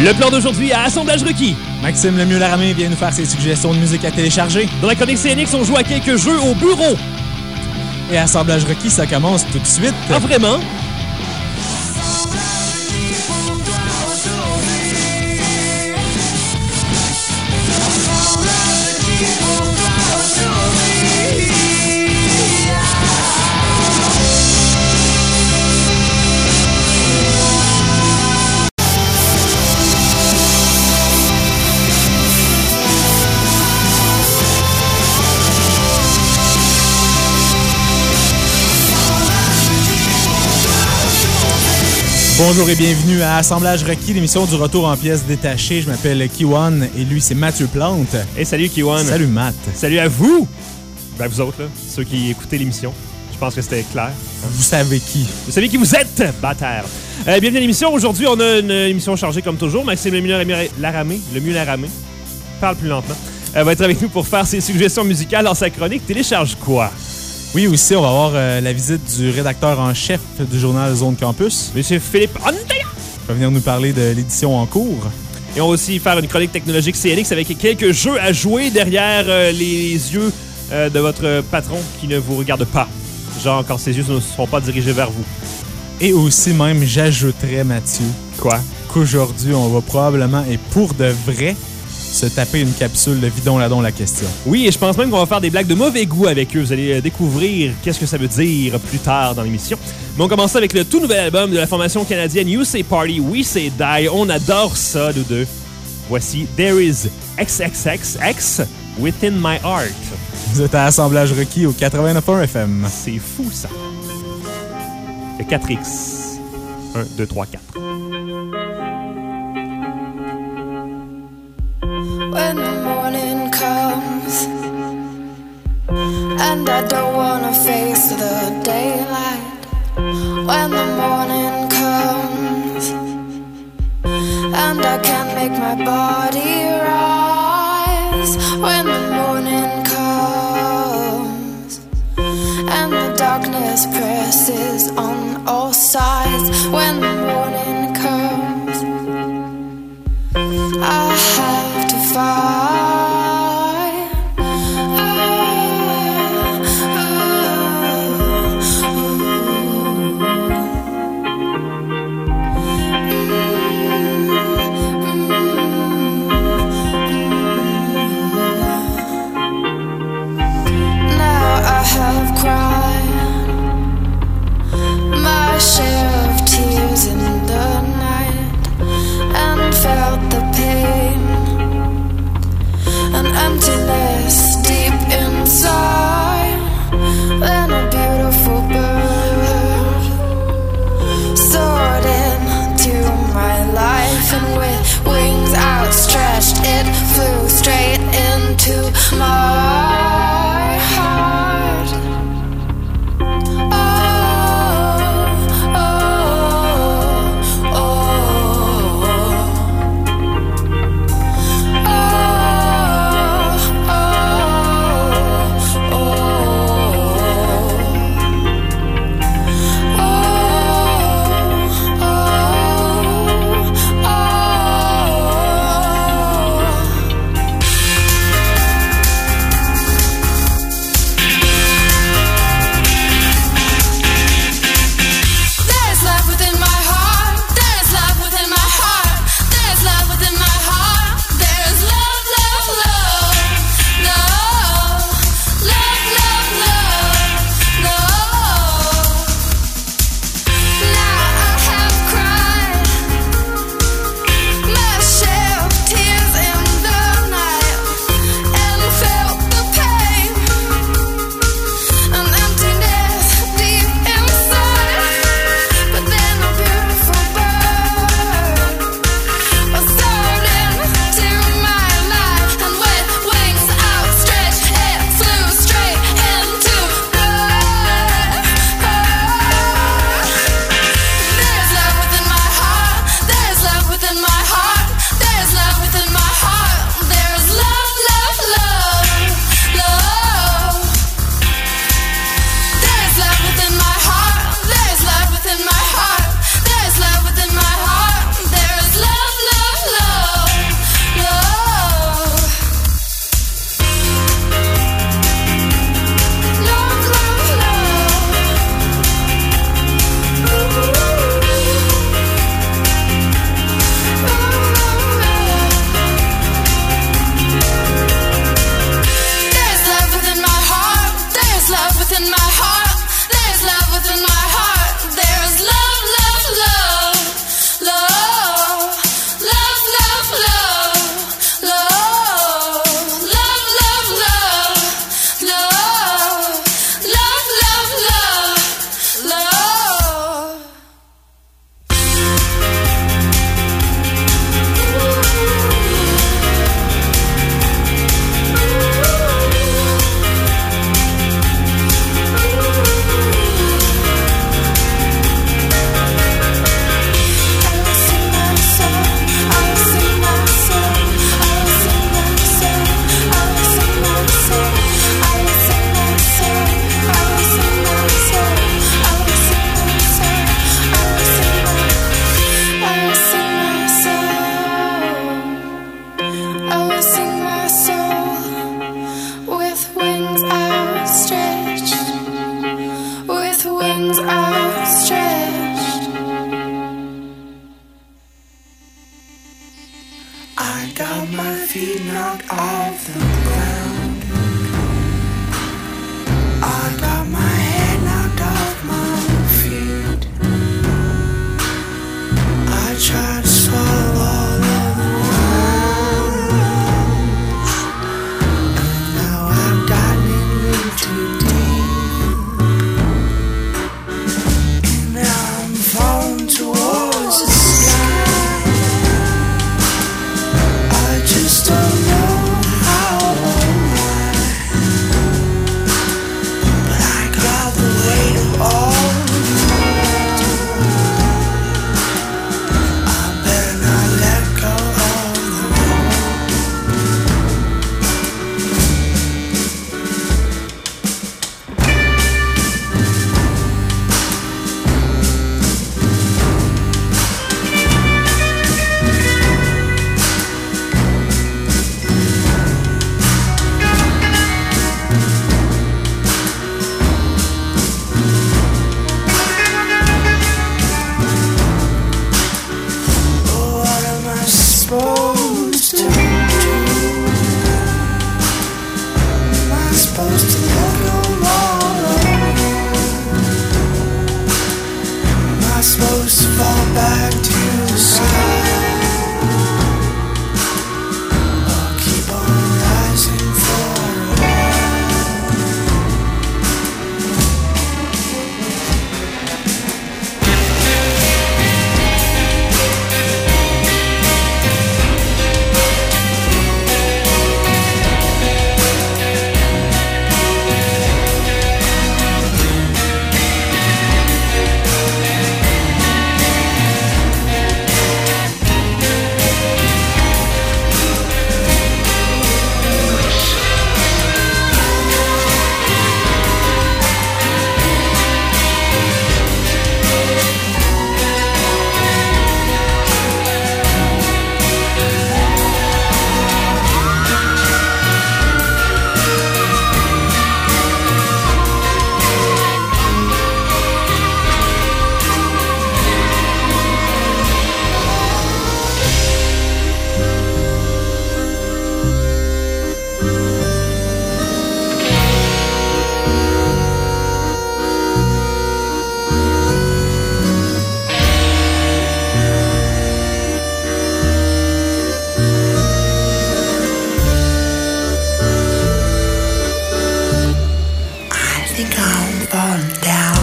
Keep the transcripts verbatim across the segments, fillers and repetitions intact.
Le plan d'aujourd'hui à Assemblage requis. Maxime Lemieux-Laramé vient nous faire ses suggestions de musique à télécharger. Dans la chronique C N X, on joue à quelques jeux au bureau. Et Assemblage requis, ça commence tout de suite. Ah, vraiment? Bonjour et bienvenue à Assemblage requis, l'émission du retour en pièces détachées. Je m'appelle Kiwan et lui, c'est Mathieu Plante. Et salut Kiwan. Salut Matt. Salut à vous. Ben vous autres, là, ceux qui écoutez l'émission. Je pense que c'était clair. Vous savez qui. Vous savez qui vous êtes, bâtard. Euh, bienvenue à l'émission. Aujourd'hui, on a une émission chargée comme toujours. Maxime Lemieux-Laramé, le mieux Laramé, parle plus lentement, euh, va être avec nous pour faire ses suggestions musicales dans sa chronique. Télécharge quoi? Oui, aussi, on va avoir euh, la visite du rédacteur en chef du journal Zone Campus. Monsieur Philippe Andaya. Il va venir nous parler de l'édition en cours. Et on va aussi faire une chronique technologique C N X avec quelques jeux à jouer derrière euh, les yeux euh, de votre patron qui ne vous regarde pas. Genre quand ses yeux ne sont pas dirigés vers vous. Et aussi même, j'ajouterais, Mathieu, quoi? Qu'aujourd'hui, on va probablement, et pour de vrai, se taper une capsule de Vidon-Ladon la question. Oui, et je pense même qu'on va faire des blagues de mauvais goût avec eux. Vous allez découvrir qu'est-ce que ça veut dire plus tard dans l'émission. Mais on commence avec le tout nouvel album de la formation canadienne You Say Party, We Say Die. On adore ça, nous deux. Voici There Is X X X X Within My Heart. Vous êtes à Assemblage requis au quatre-vingt-neuf point un F M. C'est fou, ça. Le quatre X. un, deux, trois, quatre. When the morning comes and I don't wanna face the daylight. When the morning comes and I can't make my body rise. When the morning comes and the darkness presses on all sides. When the morning comes, I have to fight. Now I have cried my share of tears in the night and felt the pain knocked off the ground. I got my head knocked off my feet. I tried to swallow all of the words, and now I've gotten in a little too deep, and now I'm falling towards the sky. I just don't know how or why, but I got the weight of all the world. I better not let go of the road. What am I supposed to do? Am I supposed to let go all over? Am I supposed to fall back to the sky? Or keep on rising for a while? I think I'm falling down,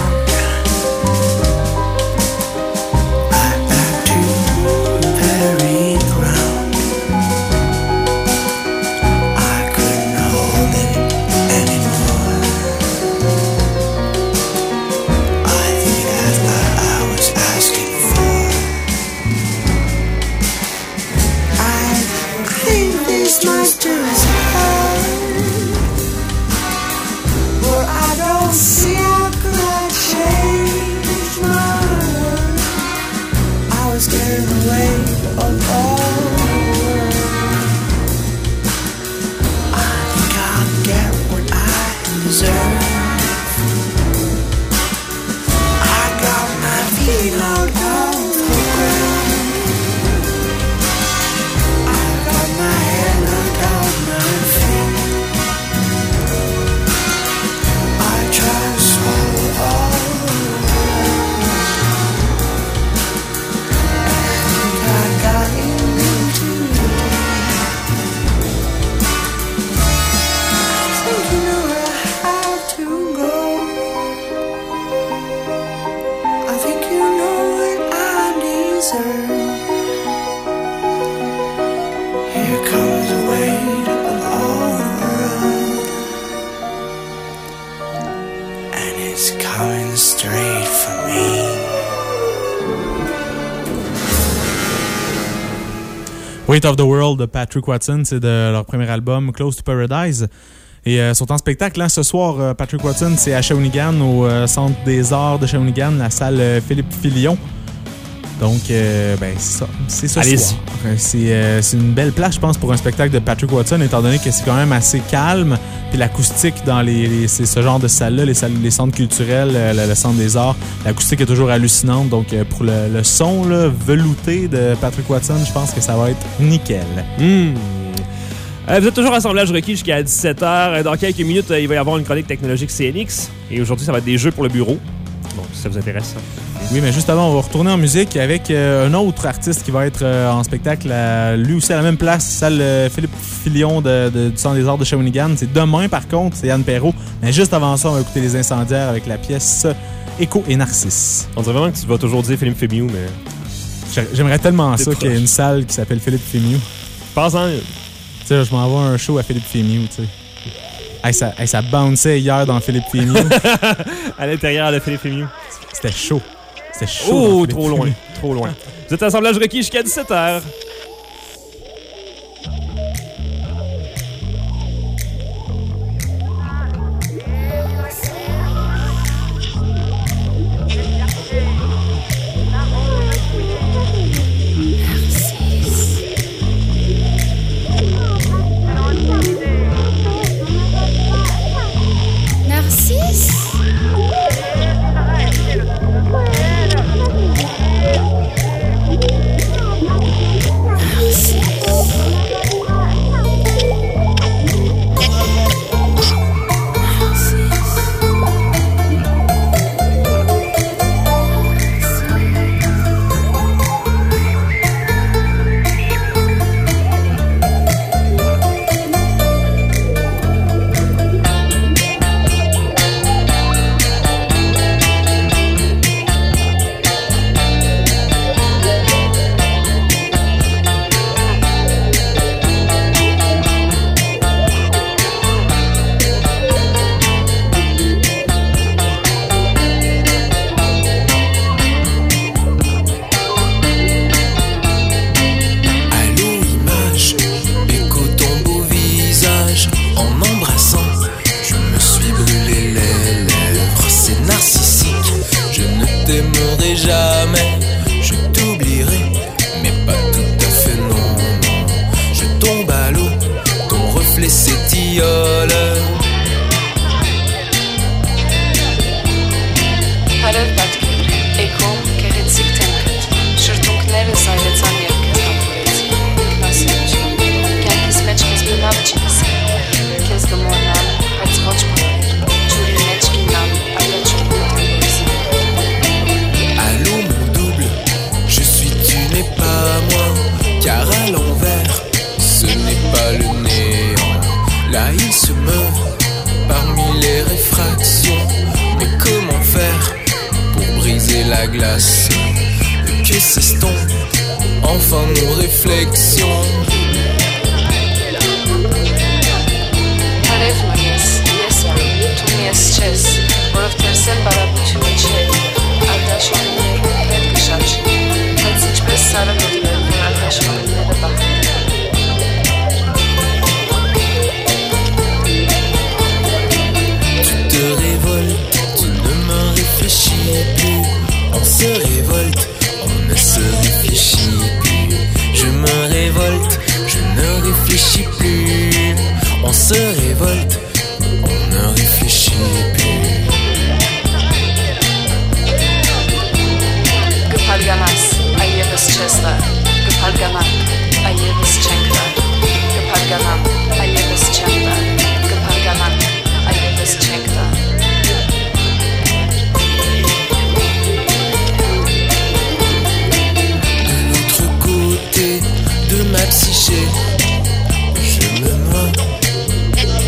right back to the very ground. I couldn't hold it anymore. I think that's what I was asking for. I think this monster is hard. But I don't see how could I change my life. I was carrying the weight of all the world. I think I'll get what I deserve. I got my feet knocked off the ground. I got my head knocked off my feet. I try to swallow all the words. I think I got into the deep. I think you know where I have to go. I think you know what I deserve. Here comes the weight of all the world, and it's coming straight for me. Weight of the World de Patrick Watson, c'est de leur premier album Close to Paradise. Et euh, sont en spectacle là, ce soir. euh, Patrick Watson, c'est à Shawinigan, au euh, Centre des Arts de Shawinigan, la salle euh, Philippe Filion. Donc, euh, ben, c'est ça. C'est ce Allez-y. soir. C'est, euh, c'est une belle place, je pense, pour un spectacle de Patrick Watson, étant donné que c'est quand même assez calme. Puis l'acoustique dans les, les c'est ce genre de salle-là, les, salles, les centres culturels, euh, le, le Centre des Arts, l'acoustique est toujours hallucinante. Donc, euh, pour le, le son là, velouté de Patrick Watson, je pense que ça va être nickel. Mmh. Euh, vous êtes toujours Assemblage requis jusqu'à dix-sept heures. Dans quelques minutes, euh, il va y avoir une chronique technologique C N X. Et aujourd'hui, ça va être des jeux pour le bureau. Donc, si ça vous intéresse. Oui, mais juste avant, on va retourner en musique avec euh, un autre artiste qui va être euh, en spectacle, à, lui aussi à la même place, salle euh, Philippe Filion de, de, du Centre des Arts de Shawinigan. C'est demain, par contre, c'est Yann Perrault. Mais juste avant ça, on va écouter Les Incendiaires avec la pièce Écho et Narcisse. On dirait vraiment que tu vas toujours dire Philippe Fémieux, mais... J'aimerais tellement ça proche. qu'il y ait une salle qui s'appelle Philippe Fémieux. Pense-en. Tu sais, je m'en vais à un show à Philippe Fémieux, tu sais. Hey, ça, hey, ça bounçait hier dans Philippe Fémieux. À l'intérieur de Philippe Fémieux. C'était chaud. C'était chaud. Oh, trop loin. Trop loin. Vous êtes Assemblage requis jusqu'à dix-sept heures. de ma psyché, je me noie.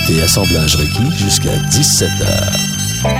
écoutez Assemblage requis jusqu'à dix-sept heures.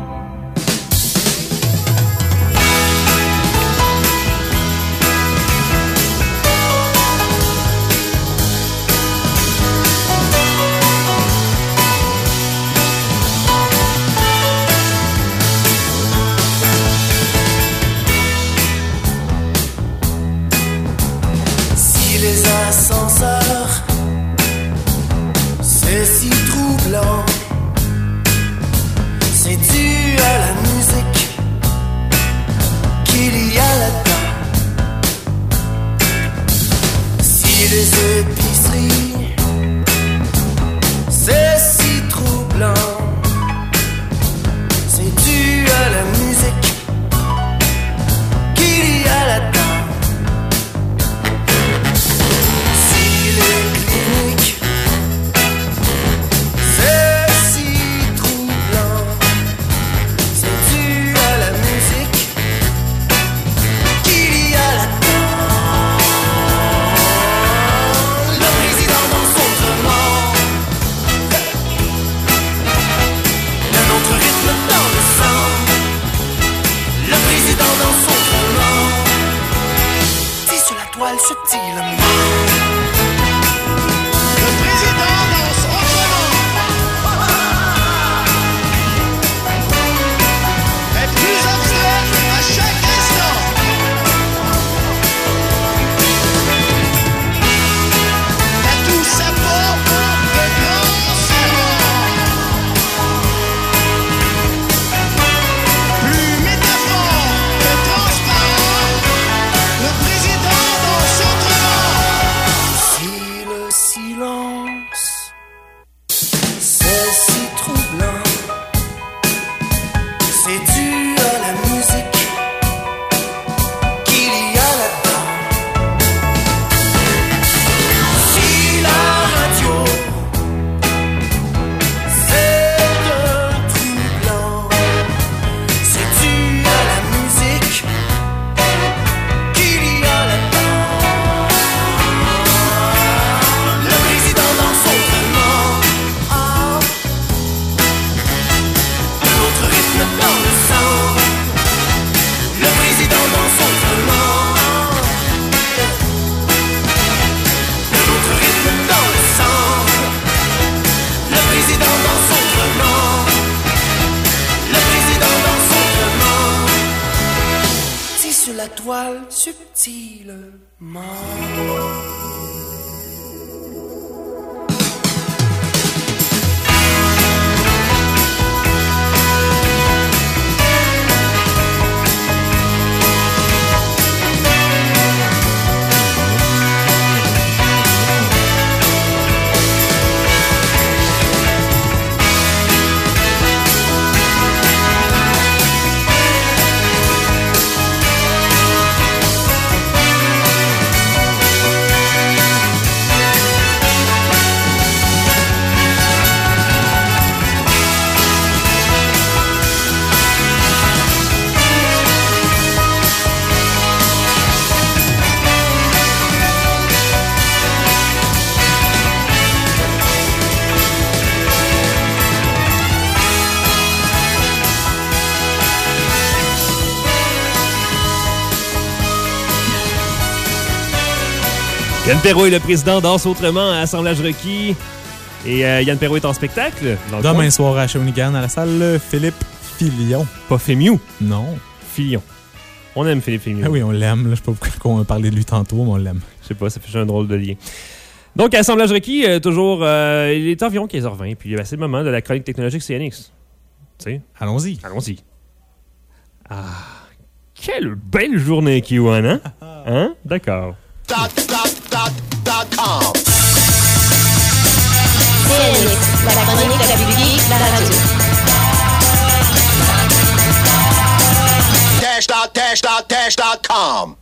Yann Perrault est le président Danse Autrement à Assemblage requis. Et euh, Yann Perrault est en spectacle. Dans le Demain coin. soir à Shawinigan, à la salle Philippe Filion. Pas Fémiou. Non. Filion. On aime Philippe Fémiou. Ah oui, on l'aime. Là. Je sais pas pourquoi on a parlé de lui tantôt, mais on l'aime. Je sais pas, ça fait juste un drôle de lien. Donc, à Assemblage requis, euh, toujours, euh, il est environ quinze heures vingt. Puis, ben, c'est le moment de la chronique technologique C N X. Tu sais? Allons-y. Allons-y. Ah, quelle belle journée, Kiwan, hein? Hein? D'accord. Dot, dot, dot, dot com. C N X, la chronique la plus geek, la radio. Dash dot, dash dot, dash dot com.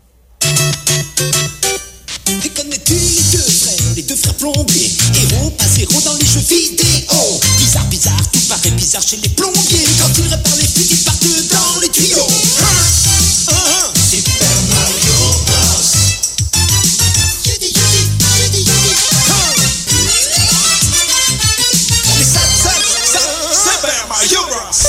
Et connais-tu les deux frères, les deux frères plombiers? Héros, pas zéro dans les jeux vidéo. Bizarre, bizarre, tout paraît bizarre chez les plombiers. Quand ils réparent les fuites, ils partent dans les tuyaux. Hein? Hein? Super Mario Bros. Yubi, yubi, yubi, yubi. Hein? Les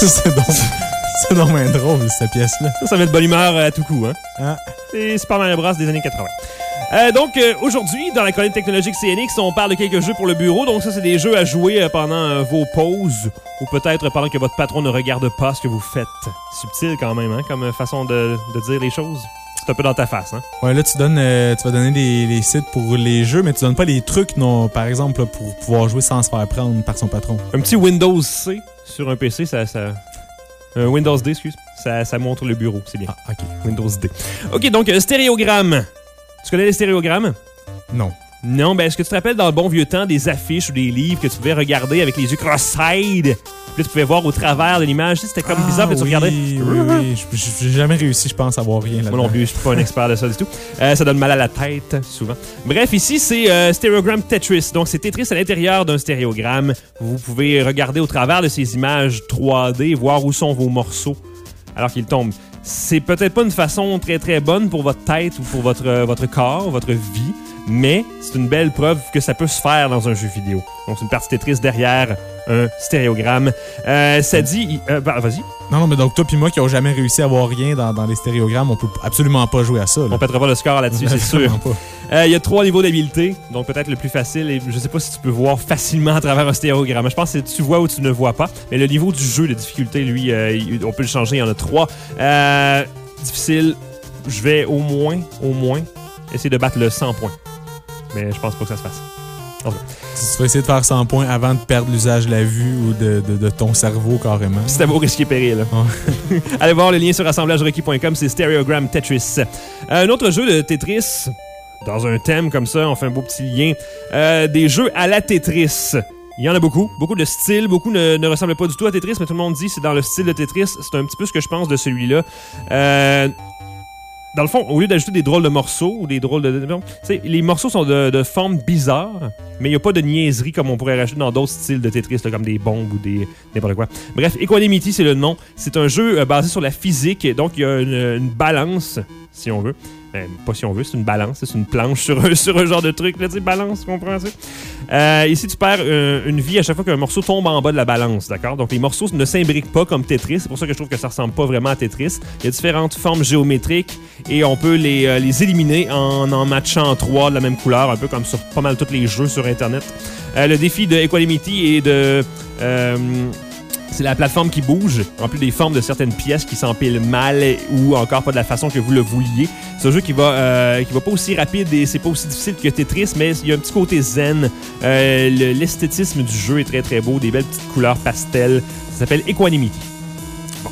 c'est donc, c'est donc bien drôle, cette pièce-là. Ça, ça met de bonne humeur à tout coup, hein? Ah. C'est Super Mario Bros des années quatre-vingts. Euh, donc, euh, aujourd'hui, dans la chronique technologique C N X, on parle de quelques jeux pour le bureau. Donc, ça, c'est des jeux à jouer euh, pendant euh, vos pauses ou peut-être pendant que votre patron ne regarde pas ce que vous faites. Subtil quand même, hein, comme façon de, de dire les choses. C'est un peu dans ta face, hein? Ouais, là, tu donnes, euh, tu vas donner des, les sites pour les jeux, mais tu donnes pas les trucs, non, par exemple, là, pour pouvoir jouer sans se faire prendre par son patron. Un petit Windows C sur un P C, ça... ça... Euh, Windows D, excuse. Ça, ça montre le bureau, c'est bien. Ah, OK. Windows D. OK, donc, euh, stéréogramme. Tu connais les stéréogrammes? Non. Non, ben est-ce que tu te rappelles dans le bon vieux temps des affiches ou des livres que tu pouvais regarder avec les yeux cross-eyed? Puis là, tu pouvais voir au travers de l'image. Tu sais, c'était comme Ah, bizarre, puis tu oui, regardais. Oui, oui. Je- je- J'ai jamais réussi, je pense, à voir rien là-dedans. Moi non plus, je suis pas un expert de ça du tout. Euh, ça donne mal à la tête, souvent. Bref, ici, c'est euh, Stereogram Tetris. Donc, c'est Tetris à l'intérieur d'un stéréogramme. Vous pouvez regarder au travers de ces images trois D, voir où sont vos morceaux alors qu'ils tombent. C'est peut-être pas une façon très très bonne pour votre tête ou pour votre, euh, votre corps, votre vie, mais c'est une belle preuve que ça peut se faire dans un jeu vidéo. Donc, c'est une partie Tetris derrière un stéréogramme. Euh, ça dit... Euh, bah, vas-y. Non, non, mais donc toi puis moi qui n'ont jamais réussi à voir rien dans, dans les stéréogrammes, on peut absolument pas jouer à ça. Là. On pètera pas le score là-dessus, c'est sûr. Vraiment pas. Il euh, y a trois niveaux d'habileté, donc peut-être le plus facile. Et je sais pas si tu peux voir facilement à travers un stéréogramme. Je pense que tu vois ou tu ne vois pas. Mais le niveau du jeu, de difficulté, lui, euh, on peut le changer. Il y en a trois. Euh, difficile, je vais au moins, au moins, essayer de battre le cent points. Mais je pense pas que ça se fasse. En tout cas. Si tu vas essayer de faire cent points avant de perdre l'usage de la vue ou de, de, de ton cerveau carrément. C'est à vos risques et périls. Ouais. Allez voir le lien sur assemblage requis point com, c'est Stereogram Tetris. Un autre jeu de Tetris, dans un thème comme ça, on fait un beau petit lien. Euh, des jeux à la Tetris. Il y en a beaucoup, beaucoup de styles, beaucoup ne, ne ressemblent pas du tout à Tetris, mais tout le monde dit que c'est dans le style de Tetris. C'est un petit peu ce que je pense de celui-là. Euh... Dans le fond, au lieu d'ajouter des drôles de morceaux ou des drôles de... Tu sais, les morceaux sont de, de forme bizarre, mais il n'y a pas de niaiserie comme on pourrait rajouter dans d'autres styles de Tetris, là, comme des bombes ou des n'importe quoi. Bref, Equanimity, c'est le nom. C'est un jeu euh, basé sur la physique, donc il y a une, une balance, si on veut. Ben, pas si on veut, c'est une balance, c'est une planche sur un, sur un genre de truc, là, tu sais, balance, tu comprends ça? Euh, ici, tu perds euh, une vie à chaque fois qu'un morceau tombe en bas de la balance, d'accord? Donc, les morceaux ne s'imbriquent pas comme Tetris, c'est pour ça que je trouve que ça ressemble pas vraiment à Tetris. Il y a différentes formes géométriques et on peut les, euh, les éliminer en en matchant trois de la même couleur, un peu comme sur pas mal tous les jeux sur Internet. Euh, le défi de Equanimity est de... Euh, c'est la plateforme qui bouge, en plus des formes de certaines pièces qui s'empilent mal ou encore pas de la façon que vous le vouliez. C'est un jeu qui va euh, qui va pas aussi rapide et c'est pas aussi difficile que Tetris, mais il y a un petit côté zen. Euh, le, l'esthétisme du jeu est très très beau, des belles petites couleurs pastel. Ça s'appelle Equanimity. Bon.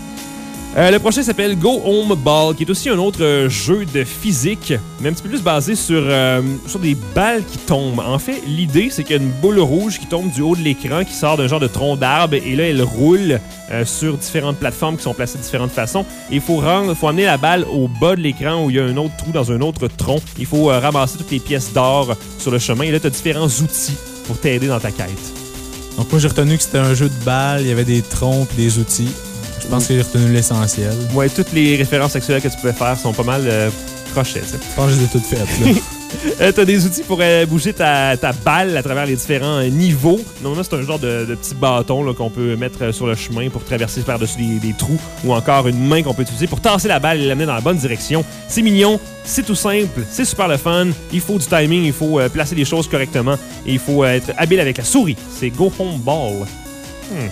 Euh, le prochain s'appelle Go Home Ball, qui est aussi un autre euh, jeu de physique, mais un petit peu plus basé sur, euh, sur des balles qui tombent. En fait, l'idée, c'est qu'il y a une boule rouge qui tombe du haut de l'écran, qui sort d'un genre de tronc d'arbre, et là, elle roule euh, sur différentes plateformes qui sont placées de différentes façons. Et il faut, rendre, faut amener la balle au bas de l'écran où il y a un autre trou dans un autre tronc. Il faut euh, ramasser toutes les pièces d'or sur le chemin, et là, tu as différents outils pour t'aider dans ta quête. Donc moi, j'ai retenu que c'était un jeu de balles, il y avait des troncs et des outils. Je pense que j'ai retenu l'essentiel. Ouais, toutes les références sexuelles que tu pouvais faire sont pas mal euh, crochets, tu sais. Je pense que je les ai toutes faites. Là. euh, t'as des outils pour euh, bouger ta, ta balle à travers les différents euh, niveaux. Normalement, c'est un genre de, de petit bâton là, qu'on peut mettre euh, sur le chemin pour traverser par-dessus des, des trous, ou encore une main qu'on peut utiliser pour tasser la balle et l'amener dans la bonne direction. C'est mignon, c'est tout simple, c'est super le fun. Il faut du timing, il faut euh, placer les choses correctement et il faut euh, être habile avec la souris. C'est Go Home Ball. Hmm.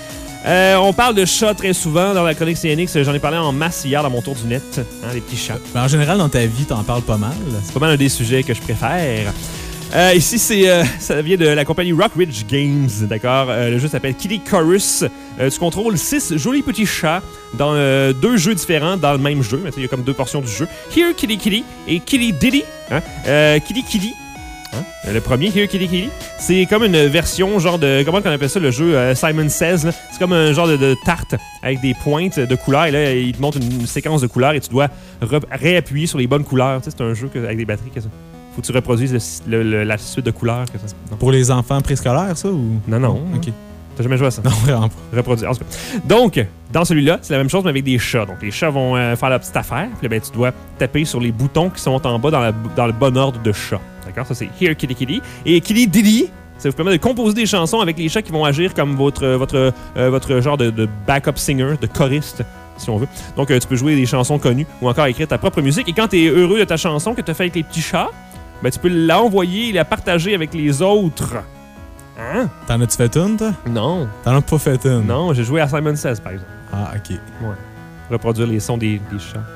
Euh, on parle de chats très souvent dans la chronique C N X. J'en ai parlé en masse hier dans mon tour du net. Hein, les petits chats. Ben, en général, dans ta vie, t'en parles pas mal. C'est pas mal un des sujets que je préfère. Euh, ici, c'est, euh, ça vient de la compagnie Rockridge Games, d'accord? Euh, le jeu s'appelle Kitty Chorus. Euh, tu contrôles six jolis petits chats dans euh, deux jeux différents dans le même jeu. Il y a comme deux portions du jeu. Here Kitty Kitty et Kitty Diddy. Hein? Euh, Kitty Kitty. Hein? Le premier, Here Kitty Kitty, c'est comme une version, genre de... Comment on appelle ça, le jeu euh, Simon Says? Là? C'est comme un genre de, de tarte avec des pointes de couleurs. Et là, il te montre une, une séquence de couleurs et tu dois re- réappuyer sur les bonnes couleurs. Tu sais, c'est un jeu que, avec des batteries. Que ça. Faut que tu reproduises le, le, le, la suite de couleurs. Que ça. Pour les enfants préscolaires, ça? Ou... Non, non. OK. T'as jamais joué à ça? Non, vraiment pas. Reproduire. En tout cas. Donc, dans celui-là, c'est la même chose, mais avec des chats. Donc, les chats vont euh, faire la petite affaire. Puis là, ben, tu dois taper sur les boutons qui sont en bas dans, la, dans le bon ordre de chat. D'accord? Ça, c'est Here Kitty Kitty. Et Kitty Diddy, Ça vous permet de composer des chansons avec les chats qui vont agir comme votre, votre, euh, votre genre de, de backup singer, de choriste, si on veut. Donc, euh, tu peux jouer des chansons connues ou encore écrire ta propre musique. Et quand tu es heureux de ta chanson que tu as fait avec les petits chats, ben, tu peux l'envoyer et la partager avec les autres. Hein? T'en as-tu fait une, toi? Non. T'en as pas fait une? Non, j'ai joué à Simon Says, par exemple. Ah, OK. Ouais. Reproduire les sons des, des chats.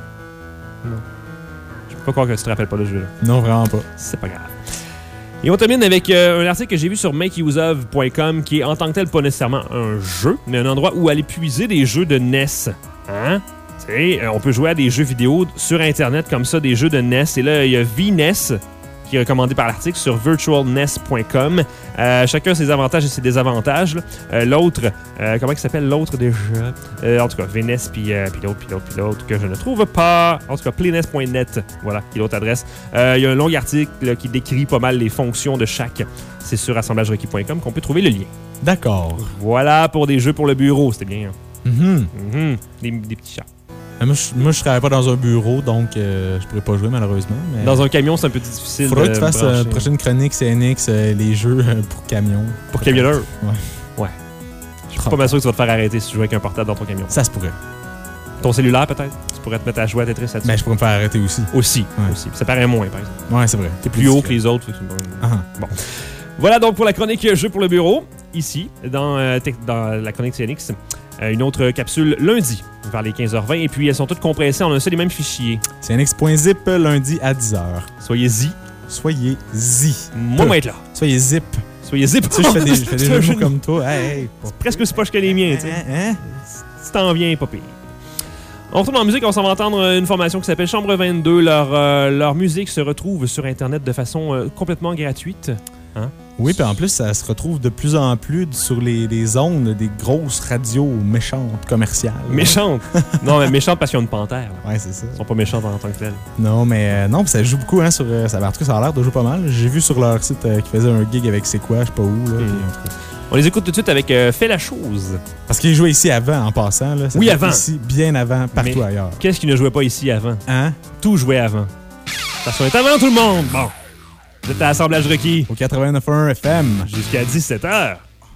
Non. Je peux pas croire que tu te rappelles pas de ce jeu-là. Non, vraiment pas. C'est pas grave. Et on termine avec euh, un article que j'ai vu sur make use of point com qui est en tant que tel pas nécessairement un jeu, mais un endroit où aller puiser des jeux de N E S. Hein? Tu sais, euh, on peut jouer à des jeux vidéo sur Internet comme ça, des jeux de N E S. Et là, il y a V N E S qui est recommandé par l'article sur virtual N E S point com. Euh, chacun ses avantages et ses désavantages. Euh, l'autre, euh, comment il s'appelle l'autre déjà? Euh, en tout cas, V N E S, puis euh, l'autre, puis l'autre, puis l'autre, que je ne trouve pas. En tout cas, playnes point net, voilà, qui est l'autre adresse. Euh, il y a un long article là, qui décrit pas mal les fonctions de chaque. C'est sur assemblage requis point com qu'on peut trouver le lien. D'accord. Voilà pour des jeux pour le bureau, c'était bien. Hein? Mm-hmm. Mm-hmm. Des, des petits chats. Moi, je, moi, je travaille pas dans un bureau, donc euh, je pourrais pas jouer, malheureusement. Mais... Dans un camion, c'est un peu difficile. Faudrait de que tu fasses brancher. euh, prochaine chronique C N X, euh, les jeux euh, pour camion. Pour camionneur? Ouais. Ouais. Je suis pas mal sûr que tu vas te faire arrêter si tu joues avec un portable dans ton camion. Ça se pourrait. Ton cellulaire, peut-être? Tu pourrais te mettre à jouer à Tetris là-dessus. Mais je pourrais me faire arrêter aussi. Aussi. Ouais. aussi. Ça paraît moins, par exemple. Ouais, c'est vrai. T'es plus haut que les autres. Fait que c'est bon. Uh-huh. Bon. Voilà donc pour la chronique Jeux pour le bureau, ici, dans, euh, dans la chronique C N X. Euh, une autre capsule lundi, vers les quinze heures vingt. Et puis, elles sont toutes compressées en un seul et même fichier. C N X point zip lundi à dix heures. Soyez-y. Soyez-y. Moi, moi être là. Soyez zip. Soyez zip. Tu sais, je fais des, je fais des jeux de mots comme toi. Hey, hey. C'est presque aussi poche que les miens, tu sais. Hein? Si t'en viens, pas pire. On retourne en musique, on s'en va entendre une formation qui s'appelle Chambre vingt-deux. Leur, euh, leur musique se retrouve sur Internet de façon euh, complètement gratuite. Hein? Oui, puis en plus, ça se retrouve de plus en plus sur les, les ondes des grosses radios méchantes commerciales. Méchantes? Non, mais méchantes parce qu'ils ont une panthère. Là. Ouais, c'est ça. Ils sont pas méchantes en tant que telles. Non, mais euh, non, ça joue beaucoup, hein, sur... Euh, ça, en tout cas, ça a l'air de jouer pas mal. J'ai vu sur leur site euh, qu'ils faisaient un gig avec C'est quoi, je sais pas où, là. Mm. Puis, en tout cas. On les écoute tout de suite avec euh, Fais la chose. Parce qu'ils jouaient ici avant, en passant, là. Ça Oui, fait avant. Ici, bien avant, partout Mais ailleurs. Qu'est-ce qui ne jouait pas ici avant? Hein? Tout jouait avant. Ça sonne avant tout le monde. Bon. Vous êtes à Assemblage requis. Au quatre-vingt-neuf point un F M. Jusqu'à dix-sept heures.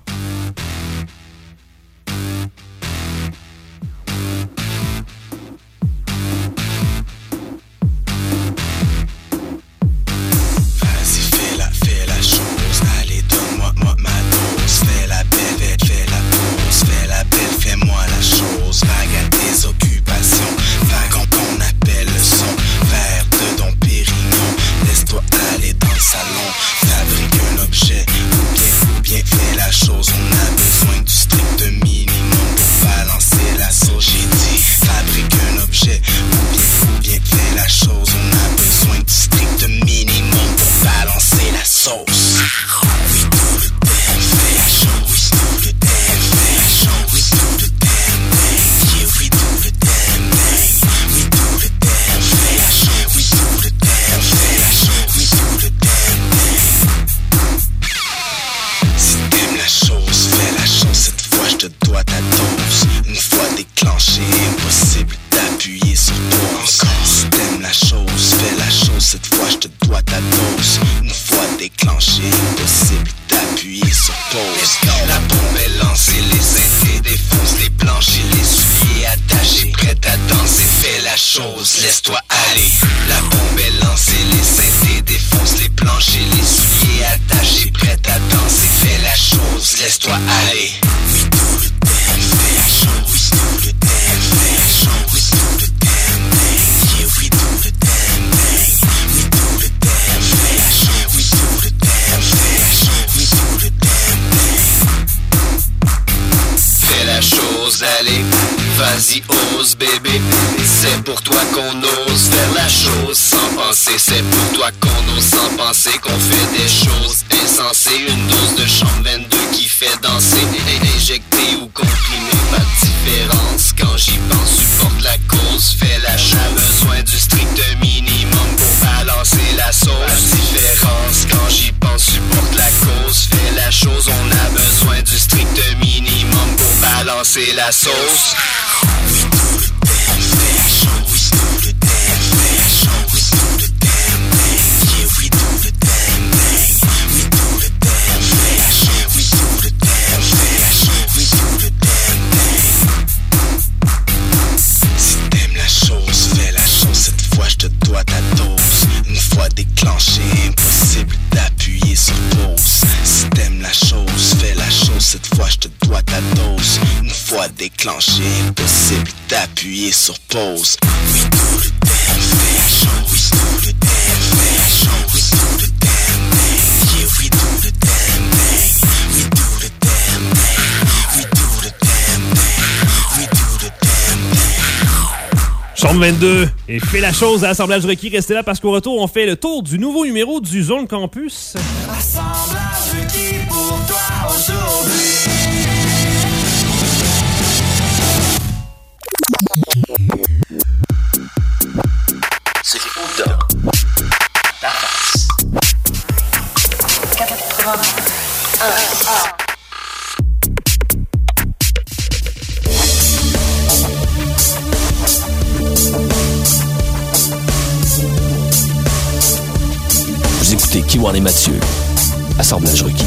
Vas-y, fais la, fais la chose. Allez, donne-moi, moi, ma dose. Fais la belle, belle, fais la pause. Fais la belle, fais-moi la chose. Vague à tes occupations. Vague en qu'on appelle le son. Verre de Dom Pérignon. Laisse-toi aller dans le salon. Fabrique un objet. Ou bien, ou bien, fais la chose. On a besoin du strict minimum pour balancer la sauce. J'ai dit, fabrique un objet. Ou bien, ou bien, fais la chose. On a besoin du strict minimum pour balancer la sauce. We do the damn thing. We do the damn thing. We do the damn thing. Yeah, we do the damn thing. We do the damn thing. We do the damn thing. We do the damn thing. Si t'aimes la chose, fais la chose. Cette fois, je te dois ta dose. Une fois déclenché, impossible d'appuyer sur pause. Si t'aimes la chose, fais la chose. Cette fois, je te dois ta dose. Une fois déclenché, impossible d'appuyer sur pause. La bombe est lancée, les synthés défoncent les planches et les souliers attachés. Prête à danser, fais la chose, laisse-toi aller. La bombe est lancée, les synthés défoncent les planches et les souliers attachés. Prête à danser, fais la chose, laisse-toi aller. We do the damn thing. We do the damn thing. We do the damn thing. Yeah, we do the damn thing. We do the damn thing. We do the damn thing. We do the damn thing. Fais la chose, allez, vas-y, ose, bébé. C'est pour toi qu'on ose faire la chose sans penser. C'est pour toi qu'on ose sans penser qu'on fait des choses insensées. Une dose de chambre vingt-deux qui fait danser. Injecté ou comprimé, pas de différence. Quand j'y pense, supporte la cause. Fais la chose, a besoin du strict minimum pour balancer la sauce. Pas de différence, quand j'y pense, supporte la cause. Fais la chose, on a besoin du strict minimum pour balancer la sauce. We do the damn thing. We do the damn thing. We do the damn thing. Yeah, we do the damn thing. We do the damn dois ta dose. Une fois déclenché, impossible d'appuyer sur pause. Si t'aimes la chose, fais la chose, cette fois je te dois ta dose. Une fois déclenché, impossible d'appuyer sur pause. We do the damn thing, we do the damn thing, we do the damn thing, yeah we do the damn thing, we do the damn thing, we do the damn thing, we do the damn thing. Chambre vingt-deux et fait la chose à Assemblage requis. Restez là parce qu'au retour, on fait le tour du nouveau numéro du Zone Campus. Assemblage requis pour toi aujourd'hui. C'était Odor. La face. Vous écoutez Kiwan et Mathieu. Assemblage requis.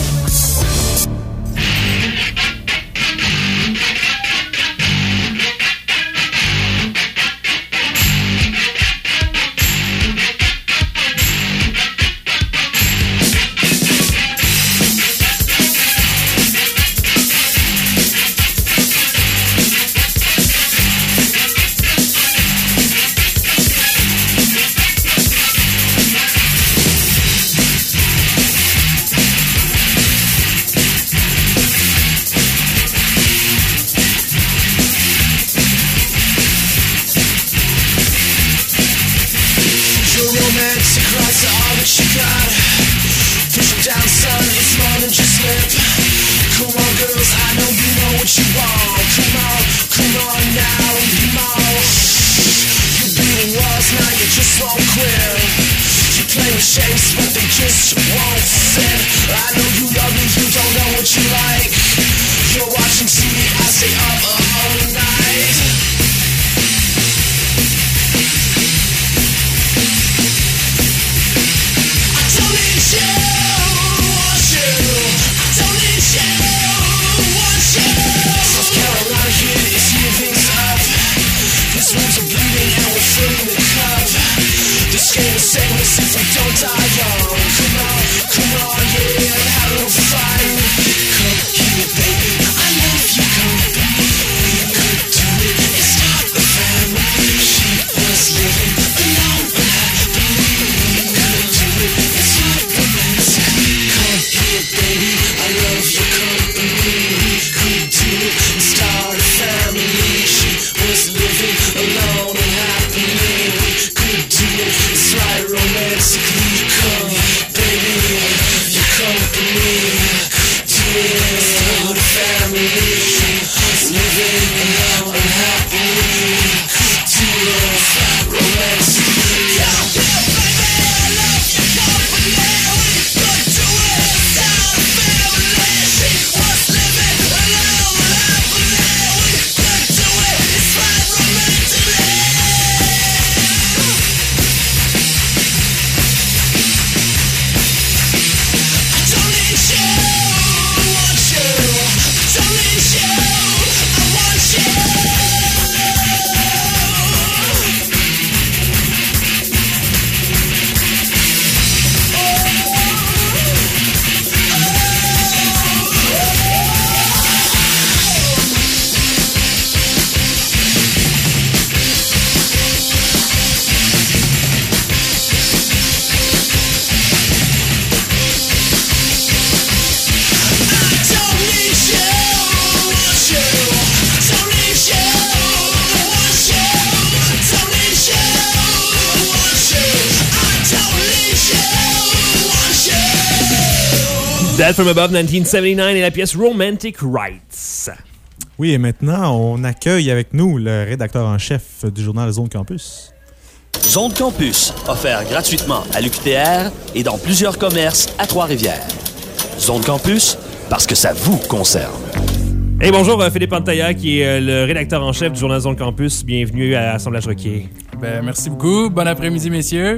That from Above dix-neuf soixante-dix-neuf et la pièce Romantic Rights. Oui, et maintenant, on accueille avec nous le rédacteur en chef du journal Zone Campus. Zone Campus, offert gratuitement à l'U Q T R et dans plusieurs commerces à Trois-Rivières. Zone Campus, parce que ça vous concerne. Hey, bonjour, euh, Philippe Antaya, qui est euh, le rédacteur en chef du journal Zone Campus. Bienvenue à Assemblage requis. Ben, merci beaucoup. Bon après-midi, messieurs.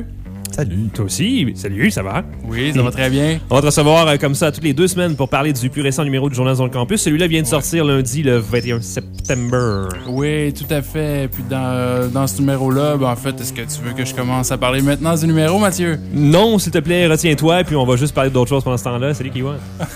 Salut. Toi aussi. Salut, ça va? Oui, ça va très bien. On va te recevoir euh, comme ça toutes les deux semaines pour parler du plus récent numéro du Journal Zone Campus. Celui-là vient de ouais. sortir lundi, le vingt et un septembre. Oui, tout à fait. Puis dans, dans ce numéro-là, ben, en fait, est-ce que tu veux que je commence à parler maintenant du numéro, Mathieu? Non, s'il te plaît, retiens-toi, puis on va juste parler d'autres choses pendant ce temps-là. Salut, Kiwan.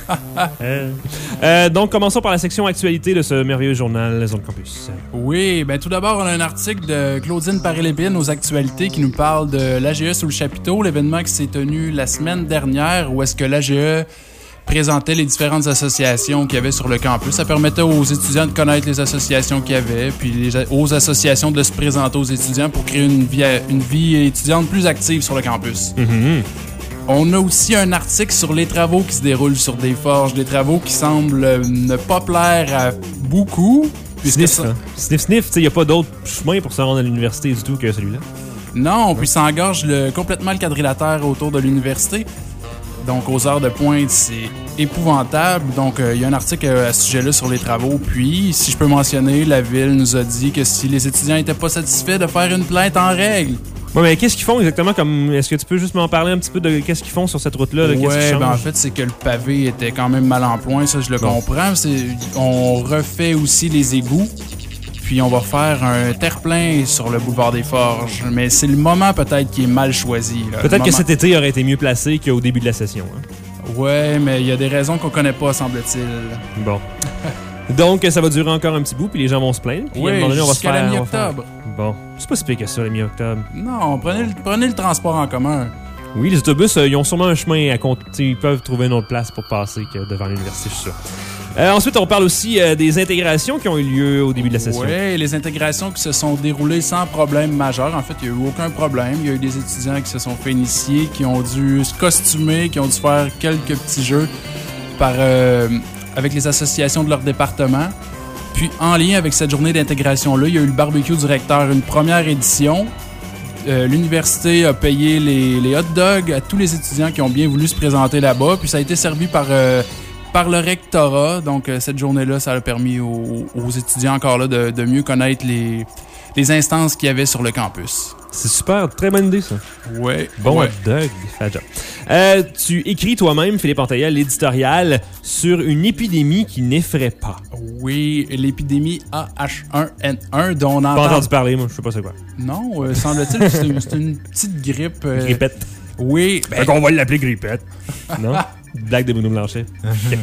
euh, euh, donc, commençons par la section actualité de ce merveilleux journal Zone Campus. Oui, ben tout d'abord, on a un article de Claudine Paré-Lépine aux actualités qui nous parle de l'A G E sous le chapiteau, l'événement qui s'est tenu la semaine dernière où est-ce que l'A G E présentait les différentes associations qu'il y avait sur le campus. Ça permettait aux étudiants de connaître les associations qu'il y avait, puis les, aux associations de se présenter aux étudiants pour créer une vie, une vie étudiante plus active sur le campus. Mm-hmm. On a aussi un article sur les travaux qui se déroulent sur des forges, des travaux qui semblent ne pas plaire à beaucoup. Sniff, ça... hein? Sniff, sniff, il n'y a pas d'autre chemin pour se rendre à l'université du tout que celui-là. Non, puis ça engorge le, complètement le quadrilatère autour de l'université. Donc, aux heures de pointe, c'est épouvantable. Donc, il euh, y a un article à ce sujet-là sur les travaux. Puis, si je peux mentionner, la Ville nous a dit que si les étudiants n'étaient pas satisfaits, de faire une plainte en règle. Ouais, mais qu'est-ce qu'ils font exactement? Comme Est-ce que tu peux juste m'en parler un petit peu de qu'est-ce qu'ils font sur cette route-là? Là? Ouais, ben en fait, c'est que le pavé était quand même mal en point. Ça, je le bon. comprends. C'est, on refait aussi les égouts. Puis on va faire un terre-plein sur le boulevard des Forges. Mais c'est le moment peut-être qui est mal choisi. Là. Peut-être moment... que cet été aurait été mieux placé qu'au début de la session. Hein? Ouais, mais il y a des raisons qu'on connaît pas, semble-t-il. Bon. Donc, ça va durer encore un petit bout, puis les gens vont se plaindre. Puis oui, à un moment donné, on va se jusqu'à faire, la mi-octobre. Faire... Bon, c'est pas si pire que ça, la mi-octobre. Non, prenez le, prenez le transport en commun. Oui, les autobus, euh, ils ont sûrement un chemin à compter. Ils peuvent trouver une autre place pour passer que devant l'université, je suis sûr. Euh, ensuite, on parle aussi euh, des intégrations qui ont eu lieu au début de la session. Oui, les intégrations qui se sont déroulées sans problème majeur. En fait, il n'y a eu aucun problème. Il y a eu des étudiants qui se sont fait initier, qui ont dû se costumer, qui ont dû faire quelques petits jeux par, euh, avec les associations de leur département. Puis, en lien avec cette journée d'intégration-là, il y a eu le barbecue du recteur, une première édition. Euh, l'université a payé les, les hot dogs à tous les étudiants qui ont bien voulu se présenter là-bas. Puis, ça a été servi par... Euh, par le rectorat. Donc, euh, cette journée-là, ça a permis aux, aux étudiants encore là de, de mieux connaître les, les instances qu'il y avait sur le campus. C'est super, très bonne idée, ça. Ouais. Bon ouais. hot dog, fait job. Euh, tu écris toi-même, Philippe Antaïa, l'éditorial sur une épidémie qui n'effraie pas. Oui, l'épidémie A H un N un dont on entend... Pas entendu parler, moi, je sais pas c'est quoi. Non, euh, semble-t-il que c'est une, c'est une petite grippe. Euh... Grippette. Oui. Ben... Fait qu'on va l'appeler grippette. Non? Blague de Bruno Blanchet. Okay.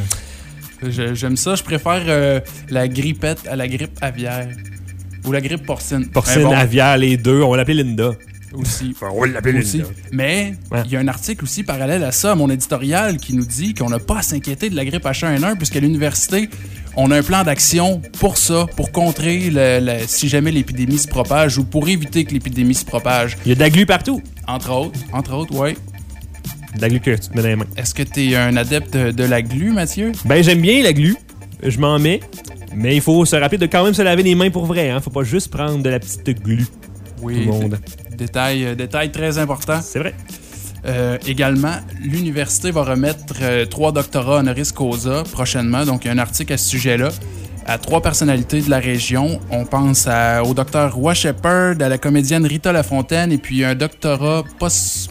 Je, j'aime ça. Je préfère euh, la grippette à la grippe aviaire. Ou la grippe porcine. Porcine, bon, aviaire, les deux. On va l'appeler Linda. Aussi. Enfin, on va l'appeler aussi. Linda. Mais il ouais. y a un article aussi parallèle à ça, mon éditorial, qui nous dit qu'on n'a pas à s'inquiéter de la grippe H un N un, puisqu'à l'université, on a un plan d'action pour ça, pour contrer le, le, si jamais l'épidémie se propage ou pour éviter que l'épidémie se propage. Il y a de la glu partout. Entre autres. Entre autres, oui. De la glu que tu te mets dans les mains. Est-ce que t'es un adepte de la glu, Mathieu? Ben, j'aime bien la glu. Je m'en mets. Mais il faut se rappeler de quand même se laver les mains pour vrai. Hein? Faut pas juste prendre de la petite glu. Oui. Tout le monde. Détail, euh, détail très important. C'est vrai. Euh, également, l'université va remettre euh, trois doctorats honoris causa prochainement. Donc, il y a un article à ce sujet-là. À trois personnalités de la région. On pense à, au docteur Roy Shepard, à la comédienne Rita Lafontaine et puis un doctorat post...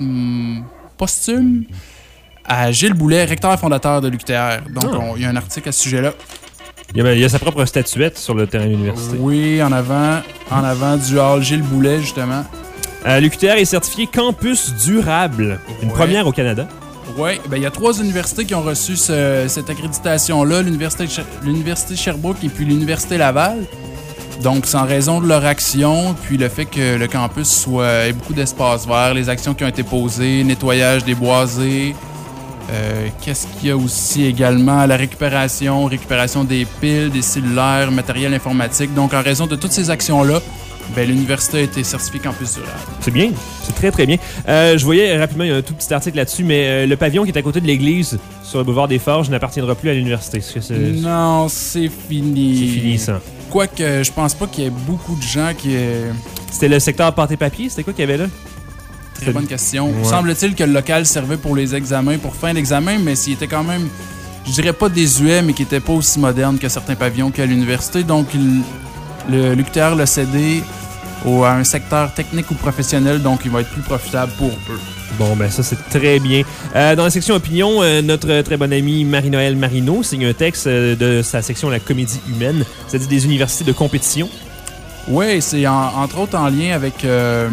posthume à Gilles Boulet, recteur fondateur de l'U Q T R. Donc, oh. il y a un article à ce sujet-là. Il y, a, il y a sa propre statuette sur le terrain de l'université. Oui, en avant, en avant du hall Gilles Boulet, justement. Euh, L'U Q T R est certifié Campus Durable, une ouais. première au Canada. Oui, ben, il y a trois universités qui ont reçu ce, cette accréditation-là, l'Université, l'Université Sherbrooke et puis l'Université Laval. Donc, c'est en raison de leur action, puis le fait que le campus soit, ait beaucoup d'espace vert, les actions qui ont été posées, nettoyage des boisés. Euh, qu'est-ce qu'il y a aussi également? La récupération, récupération des piles, des cellulaires, matériel informatique. Donc, en raison de toutes ces actions-là, ben, l'université a été certifiée Campus Durable. C'est bien, c'est très très bien. Euh, je voyais rapidement, il y a un tout petit article là-dessus, mais euh, le pavillon qui est à côté de l'église sur le boulevard des Forges n'appartiendra plus à l'université. Est-ce que c'est... Non, c'est fini. C'est fini, ça. Quoique, je pense pas qu'il y ait beaucoup de gens qui... C'était le secteur pâté-papier? C'était quoi qu'il y avait là? Très bonne question. Ouais. Semble-t-il que le local servait pour les examens, pour fin d'examen, mais s'il était quand même, je dirais pas désuet, mais qui était pas aussi moderne que certains pavillons qu'à l'université. Donc, il, le, l'U Q T R l'a cédé au, à un secteur technique ou professionnel, donc il va être plus profitable pour eux. Bon, ben ça, c'est très bien. Euh, dans la section opinion, euh, notre très bon ami Marie-Noël Marino signe un texte euh, de sa section La comédie humaine, c'est-à-dire des universités de compétition. Oui, c'est en, entre autres en lien avec... Euh,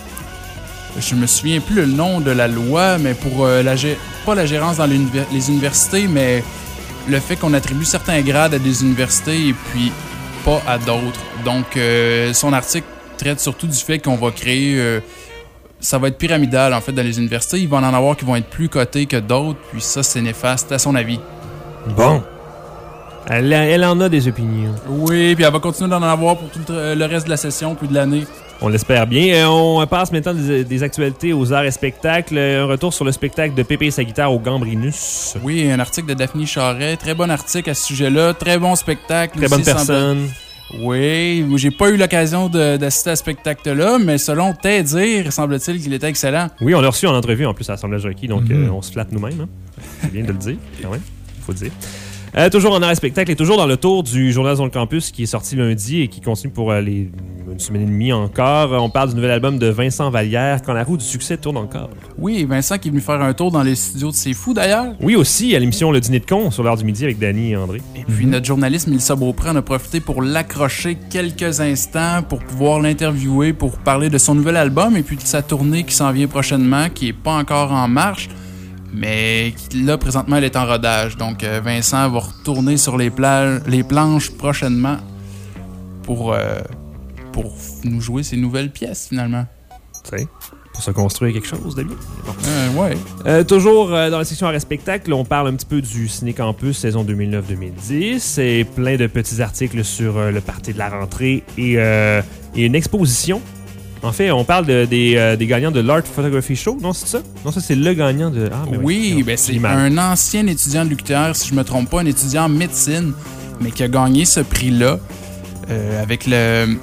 je me souviens plus le nom de la loi, mais pour euh, la gé- pas la gérance dans l'univers- les universités, mais le fait qu'on attribue certains grades à des universités et puis pas à d'autres. Donc, euh, son article traite surtout du fait qu'on va créer... Euh, ça va être pyramidal, en fait, dans les universités. Il va en avoir qui vont être plus cotés que d'autres, puis ça, c'est néfaste, à son avis. Bon. Elle, elle en a des opinions. Oui, puis elle va continuer d'en avoir pour tout le, le reste de la session, puis de l'année. On l'espère bien. On passe maintenant des, des actualités aux arts et spectacles. Un retour sur le spectacle de Pépé et sa guitare au Gambrinus. Oui, un article de Daphné Charret. Très bon article à ce sujet-là. Très bon spectacle. Très bonne personne. Semble... Oui, j'ai pas eu l'occasion de, d'assister à ce spectacle-là, mais selon tes dires, semble-t-il qu'il était excellent. Oui, on l'a reçu en entrevue en plus à l'Assemblage Hockey, donc Mm-hmm. euh, on se flatte nous-mêmes. Hein. C'est bien de le dire, quand même. Faut le dire. Euh, toujours en arts et spectacle et toujours dans le tour du Journal Zone Campus qui est sorti lundi et qui continue pour euh, les, une semaine et demie encore. On parle du nouvel album de Vincent Vallière, Quand la roue du succès tourne encore. Oui, Vincent qui est venu faire un tour dans les studios de C'est Fou d'ailleurs. Oui, aussi à l'émission Le Dîner de con sur l'heure du midi avec Danny et André. Et puis mm-hmm. notre journaliste Mélissa Beaupré en a profité pour l'accrocher quelques instants pour pouvoir l'interviewer, pour parler de son nouvel album et puis de sa tournée qui s'en vient prochainement, qui est pas encore en marche. Mais là, présentement, elle est en rodage. Donc, euh, Vincent va retourner sur les, plages, les planches prochainement pour, euh, pour nous jouer ses nouvelles pièces, finalement. Tu sais, pour se construire quelque chose de bien. Bon. Euh, ouais. Euh, toujours euh, dans la section art et spectacle, on parle un petit peu du Ciné Campus saison deux mille neuf deux mille dix. Et plein de petits articles sur euh, le party de la rentrée et, euh, et une exposition. En fait, on parle de, des, euh, des gagnants de l'Art Photography Show, non, c'est ça? Non, ça, c'est le gagnant de... Ah, mais oui, oui ben c'est un ancien étudiant de l'U Q T R, si je me trompe pas, un étudiant en médecine, mais qui a gagné ce prix-là euh, avec le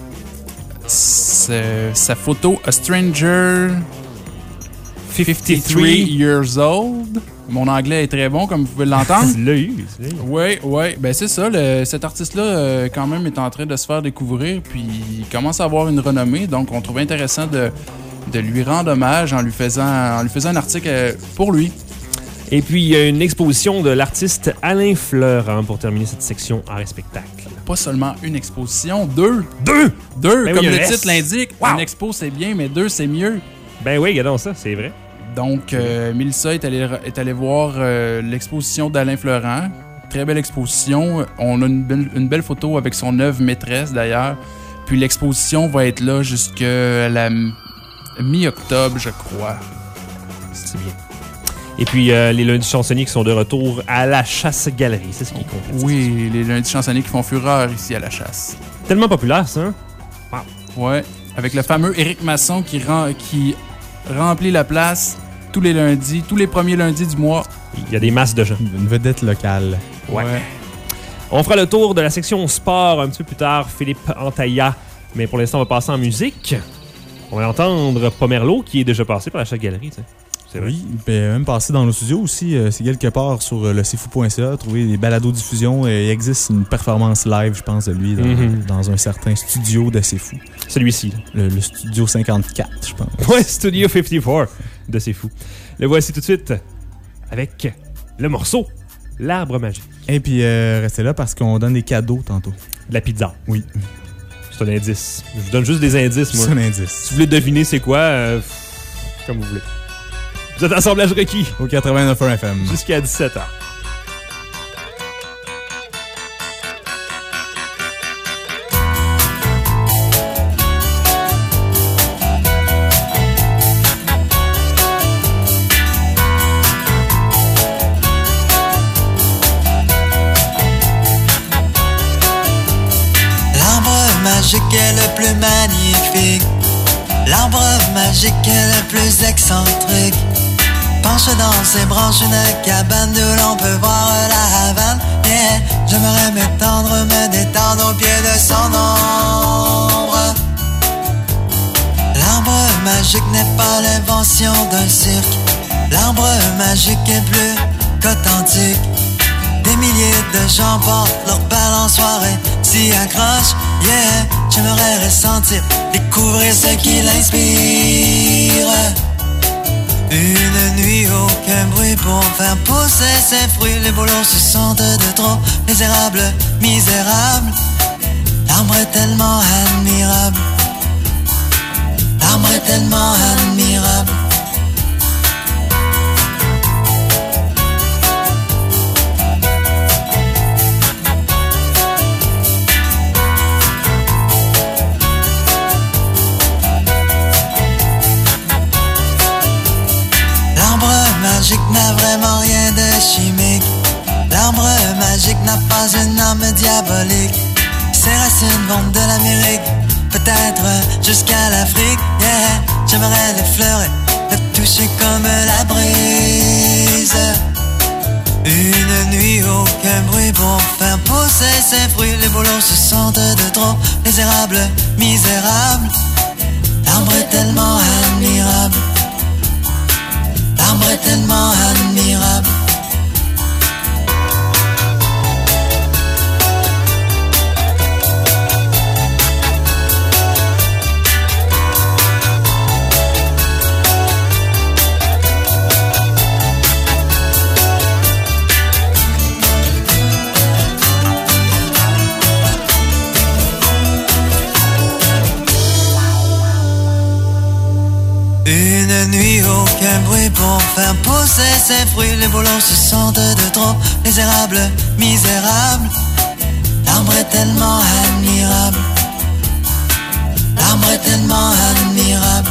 ce, sa photo « A Stranger fifty-three years old ». Mon anglais est très bon, comme vous pouvez l'entendre. Tu l'as eu. Oui, oui. Ben c'est ça. Le, cet artiste-là, euh, quand même, est en train de se faire découvrir, puis il commence à avoir une renommée. Donc, on trouvait intéressant de, de lui rendre hommage en lui faisant, en lui faisant un article pour lui. Et puis, il y a une exposition de l'artiste Alain Fleur hein, pour terminer cette section art et spectacle. Pas seulement une exposition, deux. Deux! Deux, ben comme oui, le reste. titre l'indique. Wow. Une expo, c'est bien, mais deux, c'est mieux. Ben oui, regardons ça, c'est vrai. Donc, euh, Mélissa est allée, est allée voir euh, l'exposition d'Alain Fleurant. Très belle exposition. On a une belle, une belle photo avec son œuvre maîtresse, d'ailleurs. Puis l'exposition va être là jusqu'à la mi-octobre, je crois. C'est bien. Et puis, euh, les lundis chansonniers qui sont de retour à la chasse-galerie. C'est ce qui compte. Oui, les lundis chansonniers qui font fureur ici à la chasse. Tellement populaire, ça, hein? Wow. Ouais. Avec le fameux Éric Masson qui, rem- qui remplit la place tous les lundis, tous les premiers lundis du mois. Il y a des masses de gens. Une vedette locale. Ouais. ouais. On fera le tour de la section sport un petit peu plus tard. Philippe Antailla. Mais pour l'instant, on va passer en musique. On va entendre Pomerleau qui est déjà passé par la chasse-galerie, tu sais. C'est vrai. Oui, ben, même passé dans nos studios aussi. Euh, c'est quelque part sur euh, le c fou point c a. Trouver des balados-diffusions. Euh, il existe une performance live, je pense, de lui dans, mm-hmm. dans un certain studio de C'est Fou. Celui-ci. Le, le studio cinquante-quatre, je pense. Ouais, Studio cinquante-quatre de C'est Fou. Le voici tout de suite avec le morceau L'Arbre Magique. Et puis, euh, restez là parce qu'on donne des cadeaux tantôt. De la pizza. Oui. C'est un indice. Je vous donne juste des indices, moi. C'est un indice. Si vous voulez deviner c'est quoi, euh, comme vous voulez. Vous êtes Assemblage requis. Au quatre-vingt-neuf F M. Jusqu'à dix-sept heures. L'arbre magique est le plus magnifique. L'arbre magique est le plus excentrique. Penche dans ses branches une cabane d'où l'on peut voir la Havane. Yeah, j'aimerais m'étendre, me détendre au pied de son ombre. L'arbre magique n'est pas l'invention d'un cirque. L'arbre magique est plus qu'authentique. Des milliers de gens portent leur balançoire et s'y accrochent. Yeah, j'aimerais ressentir, découvrir ce qui l'inspire. Une nuit, aucun bruit pour faire pousser ses fruits. Les bouleaux se sentent de trop, les érables misérables. L'arbre est tellement admirable. L'arbre est tellement admirable. L'arbre magique n'a vraiment rien de chimique. L'arbre magique n'a pas une âme diabolique. Ses racines vont de l'Amérique, peut-être jusqu'à l'Afrique. Yeah, j'aimerais l'effleurer, le toucher comme la brise. Une nuit, aucun bruit pour faire pousser ses fruits. Les bouleaux se sentent de trop, les érables misérables. L'arbre est tellement admirable. L'arbre est tellement admirable. Une nuit, aucun bruit pour faire pousser ses fruits. Les bouleaux se sentent de trop, les érables misérables. L'arbre est tellement admirable. L'arbre est tellement admirable.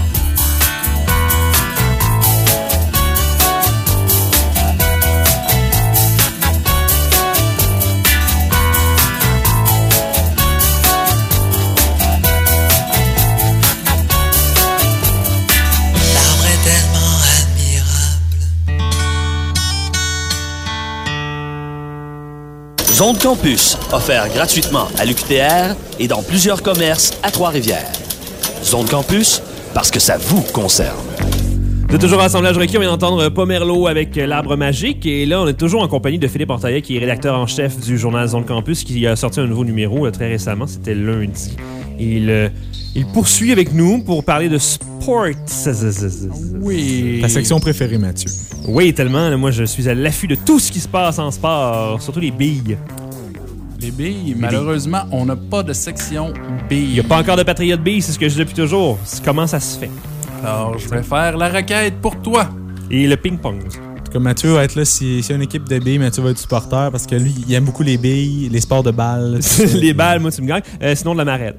Zone Campus, offert gratuitement à l'U Q T R et dans plusieurs commerces à Trois-Rivières. Zone Campus, parce que ça vous concerne. De toujours Assemblage requis, on vient d'entendre Pomerleau avec l'Arbre magique. Et là, on est toujours en compagnie de Philippe Ortaillet, qui est rédacteur en chef du journal Zone Campus, qui a sorti un nouveau numéro là, très récemment. C'était lundi. Et il, euh, il poursuit avec nous pour parler de sport. Oui. Ta section préférée, Mathieu. Oui, tellement. Là, moi, je suis à l'affût de tout ce qui se passe en sport, surtout les billes. Les billes, malheureusement, on n'a pas de section billes. Il n'y a pas encore de Patriote billes, c'est ce que je dis depuis toujours. Comment ça se fait? Alors, je vais faire la requête pour toi. Et le ping-pong. En tout cas, Mathieu va être là. Si, si y a une équipe de billes, Mathieu va être supporter parce que lui, il aime beaucoup les billes, les sports de balles. Les balles, moi, tu me gagnes. Euh, sinon, de la marelle.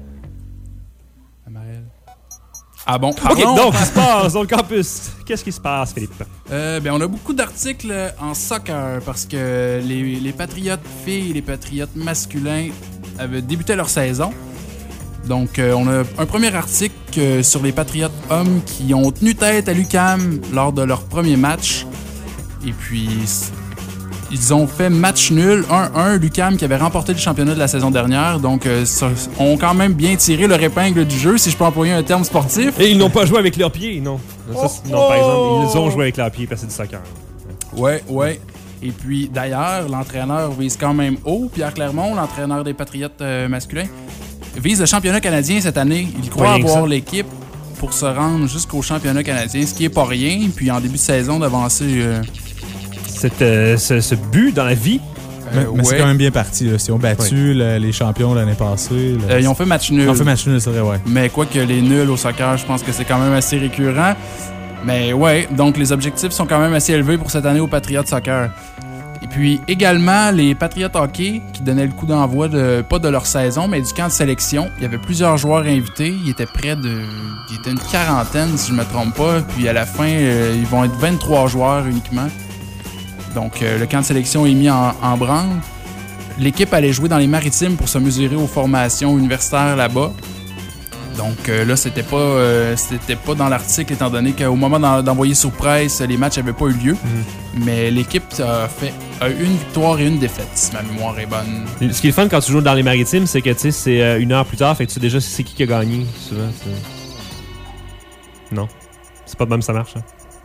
Ah bon, OK, pardon. donc, sport, Zone Campus. Qu'est-ce qui se passe, Philippe? Euh, ben, on a beaucoup d'articles en soccer parce que les, les Patriotes filles et les Patriotes masculins avaient débuté leur saison. Donc, euh, on a un premier article euh, sur les Patriotes hommes qui ont tenu tête à l'U Q A M lors de leur premier match. Et puis, ils ont fait match nul, un un. L'U Q A M qui avait remporté le championnat de la saison dernière. Donc, euh, ça, ont quand même bien tiré leur épingle du jeu, si je peux employer un terme sportif. Et ils n'ont pas joué avec leurs pieds, non. Oh, ça, non, par exemple, ils ont joué avec leurs pieds parce que c'est du soccer. Ouais, ouais. Et puis, d'ailleurs, l'entraîneur vise quand même haut. Pierre Clermont, l'entraîneur des Patriotes euh, masculins, vise le championnat canadien cette année. Il croit avoir l'équipe pour se rendre jusqu'au championnat canadien, ce qui est pas rien. Puis, en début de saison, d'avancer... Euh... Cette, euh, ce, ce but dans la vie. Mais, Euh, mais c'est ouais. quand même bien parti. Là. Ils ont battu le- les champions l'année passée. là. Euh, ils ont fait match nul. Ils ont fait match nul, c'est vrai, ouais. Mais quoi que les nuls au soccer, je pense que c'est quand même assez récurrent. Mais ouais, donc les objectifs sont quand même assez élevés pour cette année au Patriots Soccer. Et puis également les Patriots Hockey qui donnaient le coup d'envoi de pas de leur saison, mais du camp de sélection. Il y avait plusieurs joueurs invités. Il était près de... Il était une quarantaine, si je me trompe pas. Puis à la fin, euh, ils vont être vingt-trois joueurs uniquement. Donc euh, le camp de sélection est mis en, en branle. L'équipe allait jouer dans les Maritimes pour se mesurer aux formations universitaires là-bas. Donc euh, là, c'était pas, euh, c'était pas dans l'article, étant donné qu'au moment d'en- d'envoyer sur presse, les matchs n'avaient pas eu lieu. Mm. Mais l'équipe a fait a eu une victoire et une défaite, si ma mémoire est bonne. Ce qui est le fun quand tu joues dans les Maritimes, c'est que tu sais, c'est euh, une heure plus tard, fait que tu sais déjà c'est qui qui a gagné, souvent. c'est- Non. C'est pas de même ça marche, hein?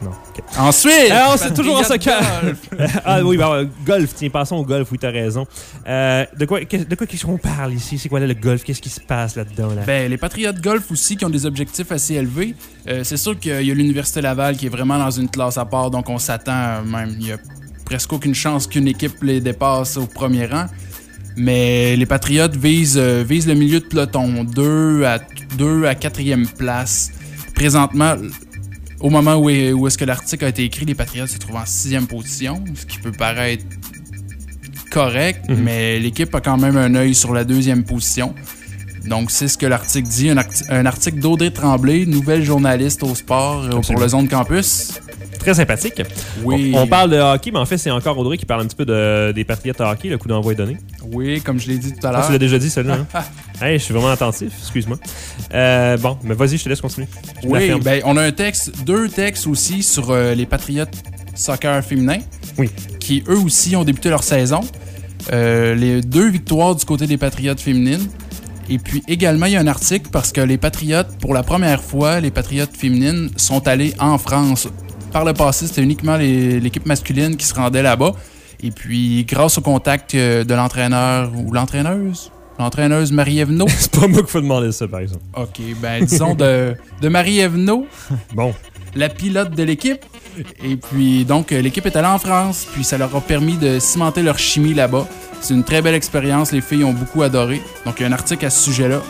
Non. Okay. Ensuite! Alors, c'est toujours en soccer. Golf. Ah oui, bah, golf. Tiens, passons au golf. Oui, t'as raison. Euh, de quoi, de quoi qu'est-ce qu'on parle ici? C'est quoi là, le golf? Qu'est-ce qui se passe là-dedans? Là? Ben, les Patriotes Golf aussi qui ont des objectifs assez élevés. Euh, c'est sûr qu'il y a l'Université Laval qui est vraiment dans une classe à part, donc on s'attend même. Il y a presque aucune chance qu'une équipe les dépasse au premier rang. Mais les Patriotes visent, euh, visent le milieu de peloton, deux à quatrième place. Présentement, au moment où, est, où est-ce que l'article a été écrit, les Patriotes se trouvent en sixième position, ce qui peut paraître correct, mm-hmm. mais l'équipe a quand même un œil sur la deuxième position. Donc, c'est ce que l'article dit. Un, arti- un article d'Audrey Tremblay, nouvelle journaliste au sport euh, pour le Zone Campus. Très sympathique. Oui. On, on parle de hockey, mais en fait, c'est encore Audrey qui parle un petit peu de, des Patriotes de hockey, le coup d'envoi est donné. Oui, comme je l'ai dit tout à l'heure. Ah, tu l'as déjà dit, celui-là. Hein? Hey, je suis vraiment attentif, excuse-moi. Euh, bon, mais vas-y, je te laisse continuer. Je oui, ben, on a un texte, deux textes aussi sur euh, les Patriotes soccer féminin. Oui. Qui, eux aussi, ont débuté leur saison. Euh, les deux victoires du côté des Patriotes féminines. Et puis également, il y a un article parce que les Patriotes, pour la première fois, les Patriotes féminines sont allées en France. Par le passé, c'était uniquement les, l'équipe masculine qui se rendait là-bas. Et puis, grâce au contact de l'entraîneur ou l'entraîneuse, l'entraîneuse Marie Evenot. C'est pas moi qu'il faut demander ça, par exemple. OK, ben disons de, de Marie Evenot. Bon. La pilote de l'équipe. Et puis, donc, l'équipe est allée en France. Puis, ça leur a permis de cimenter leur chimie là-bas. C'est une très belle expérience. Les filles ont beaucoup adoré. Donc, il y a un article à ce sujet-là.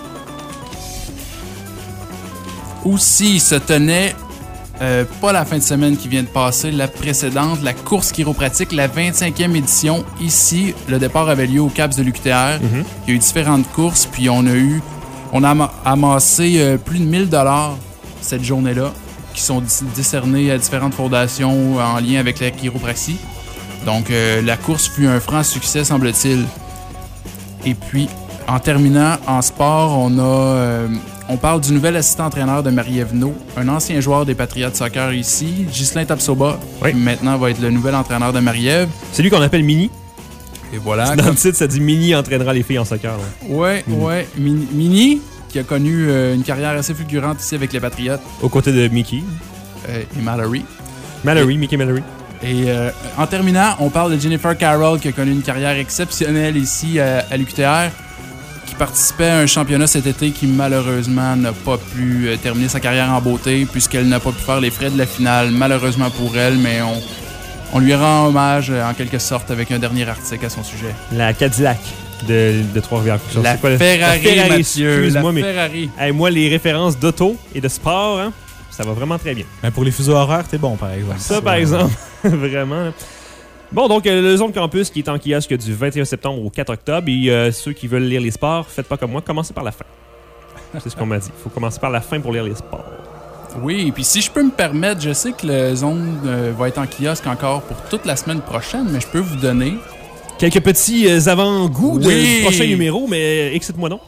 Aussi, se tenait... Euh, pas la fin de semaine qui vient de passer, la précédente, la course chiropratique, la vingt-cinquième édition. Ici, le départ avait lieu au Caps de l'U Q T R. Mm-hmm. Il y a eu différentes courses, puis on a eu, on a amassé euh, plus de mille dollars cette journée-là, qui sont décernés à différentes fondations en lien avec la chiropratie. Donc, euh, la course fut un franc succès, semble-t-il. Et puis, en terminant, en sport, on a... Euh, On parle du nouvel assistant-entraîneur de Marie Evenot, un ancien joueur des Patriotes soccer ici, Ghislain Tapsoba, oui. qui maintenant va être le nouvel entraîneur de Marie-Ève. C'est lui qu'on appelle Mini. Et voilà. Dans comme... le titre, ça dit Mini entraînera les filles en soccer. Oui, ouais, mmh. ouais. Mini, Mini, qui a connu euh, une carrière assez fulgurante ici avec les Patriotes. Aux côtés de Mickey. Euh, et Mallory. Mallory, et, Mickey Mallory. Et euh, en terminant, on parle de Jennifer Carroll, qui a connu une carrière exceptionnelle ici à, à l'U Q T R. Qui participait à un championnat cet été qui malheureusement n'a pas pu euh, terminer sa carrière en beauté puisqu'elle n'a pas pu faire les frais de la finale, malheureusement pour elle, mais on, on lui rend hommage euh, en quelque sorte avec un dernier article à son sujet. La Cadillac de, de Trois-Rivières. La, quoi, Ferrari, la Ferrari, Mathieu, la mais, Ferrari. Hey, moi, les références d'auto et de sport, hein, ça va vraiment très bien. Mais pour les fuseaux horaires, t'es bon, par exemple. Ça, par exemple, vraiment. Là. Bon, donc, euh, le Zone Campus qui est en kiosque du vingt et un septembre au quatre octobre. Et euh, ceux qui veulent lire les sports, faites pas comme moi, commencez par la fin. C'est ce qu'on m'a dit. Il faut commencer par la fin pour lire les sports. Oui, et puis si je peux me permettre, je sais que le Zone euh, va être en kiosque encore pour toute la semaine prochaine, mais je peux vous donner... Quelques petits euh, avant-goûts oui. du prochain numéro, mais excite-moi donc.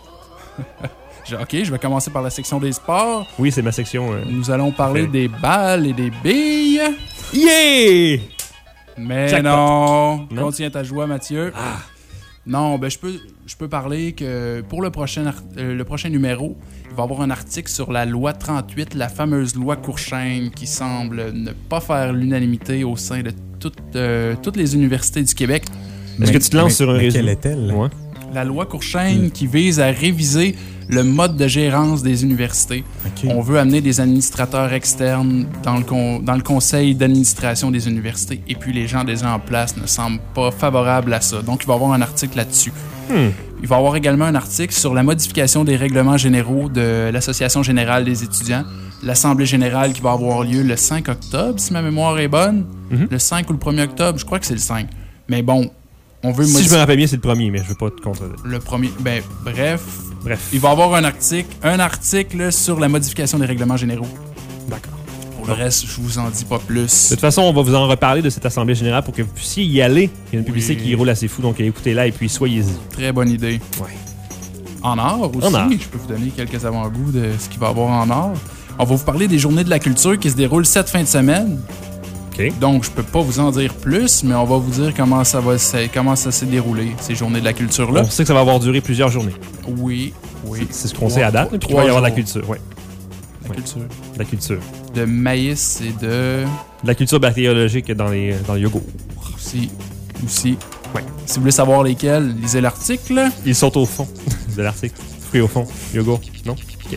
OK, je vais commencer par la section des sports. Oui, c'est ma section. Euh, Nous allons parler okay. des balles et des billes. Yeah! Mais Jackpot. non, non, contiens ta joie, Mathieu. Ah. Non, ben je peux, je peux parler que pour le prochain, euh, le prochain numéro, il va y avoir un article sur la loi trente-huit, la fameuse loi Courchesne, qui semble ne pas faire l'unanimité au sein de toutes, euh, toutes les universités du Québec. Est-ce que tu te lances mais, sur un mais résumé? Quelle est-elle? Ouais. La loi Courchesne mmh. qui vise à réviser le mode de gérance des universités. Okay. On veut amener des administrateurs externes dans le, con- dans le conseil d'administration des universités. Et puis les gens déjà en place ne semblent pas favorables à ça. Donc il va y avoir un article là-dessus. Hmm. Il va y avoir également un article sur la modification des règlements généraux de l'Association générale des étudiants. L'Assemblée générale qui va avoir lieu le cinq octobre, si ma mémoire est bonne. Mm-hmm. Le cinq ou le premier octobre, je crois que c'est le cinq. Mais bon, on veut... Si modifier... je me rappelle bien, c'est le premier, mais je veux pas te contredire. Le premier... Ben, bref... Bref. Il va y avoir un article, un article sur la modification des règlements généraux. D'accord. Pour le reste, je vous en dis pas plus. De toute façon, on va vous en reparler de cette Assemblée générale pour que vous puissiez y aller. Il y a une publicité oui. qui roule assez fou, donc écoutez-la et puis soyez-y. Très bonne idée. Ouais. En or aussi, en or. Je peux vous donner quelques avant-goûts de ce qu'il va y avoir en or. On va vous parler des journées de la culture qui se déroulent cette fin de semaine. Okay. Donc, je peux pas vous en dire plus, mais on va vous dire comment ça va, comment ça s'est déroulé, ces journées de la culture-là. On sait que ça va avoir duré plusieurs journées. Oui, oui. C'est, c'est ce qu'on sait à date, puis qu'il va y avoir de la culture, oui. La Ouais. culture. La culture. De maïs et de... La culture bactériologique dans les, dans les yogourts. Aussi. Aussi. Ouais. Si vous voulez savoir lesquels, lisez l'article. Ils sont au fond de l'article. Fruits au fond. Yogourt. Non? Okay.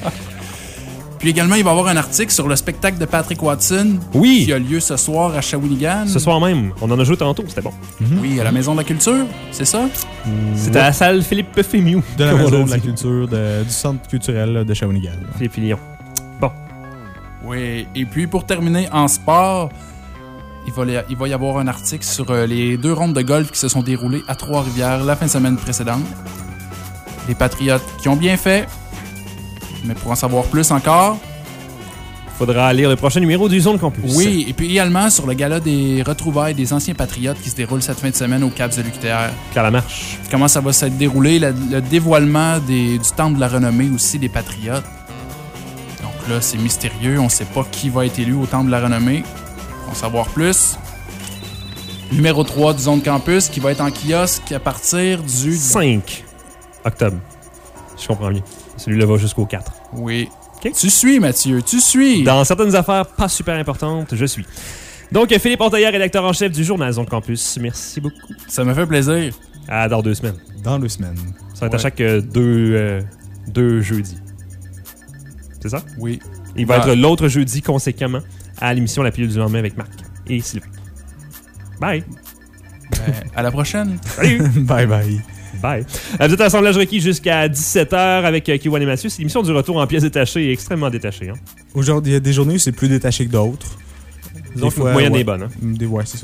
Puis également, il va y avoir un article sur le spectacle de Patrick Watson. Oui! Qui a lieu ce soir à Shawinigan. Ce soir même. On en a joué tantôt. C'était bon. Mm-hmm. Oui, à la Maison de la Culture. C'est ça? C'était à la salle Philippe Fémiou. De la Comme on Maison a de la dit. Culture, de- du Centre culturel de Shawinigan. Philippe Fillon. Bon. Oui. Et puis, pour terminer en sport, il va, y- il va y avoir un article sur euh, les deux rondes de golf qui se sont déroulées à Trois-Rivières la fin de semaine précédente. Les Patriotes qui ont bien fait. Mais pour en savoir plus encore... Faudra lire le prochain numéro du Zone Campus. Oui, et puis également sur le gala des retrouvailles des anciens Patriotes qui se déroule cette fin de semaine au Cap de l'U Q T R. Claire Lamarche. Comment ça va s'être déroulé, le, le dévoilement des, du temple de la renommée aussi des Patriotes. Donc là, c'est mystérieux, on sait pas qui va être élu au temple de la renommée. Pour en savoir plus. Numéro trois du Zone Campus qui va être en kiosque à partir du... cinq octobre. Je comprends bien. Celui-là va jusqu'au quatre. Oui. Okay. Tu suis, Mathieu, tu suis. Dans certaines affaires pas super importantes, je suis. Donc, Philippe Ontaillère, rédacteur en chef du journal Zone Campus. Merci beaucoup. Ça me fait plaisir. À dans deux semaines. Dans deux semaines. Ça va être Ouais. à chaque euh, deux, euh, deux jeudis. C'est ça? Oui. Il va Ah. être l'autre jeudi conséquemment à l'émission La Pilule du lendemain avec Marc et Sylvain. Bye. Ben, à la prochaine. Salut. Bye bye. Bye. Euh, Vous êtes à l'Assemblage requis jusqu'à dix-sept heures avec euh, Kiwan et Mathieu. C'est l'émission du retour en pièces détachées et extrêmement détachée. Hein? Aujourd'hui, il y a des journées où c'est plus détaché que d'autres. Donc, Des fois, moyenne ouais. des bonnes. Hein? Des, ouais, c'est ça.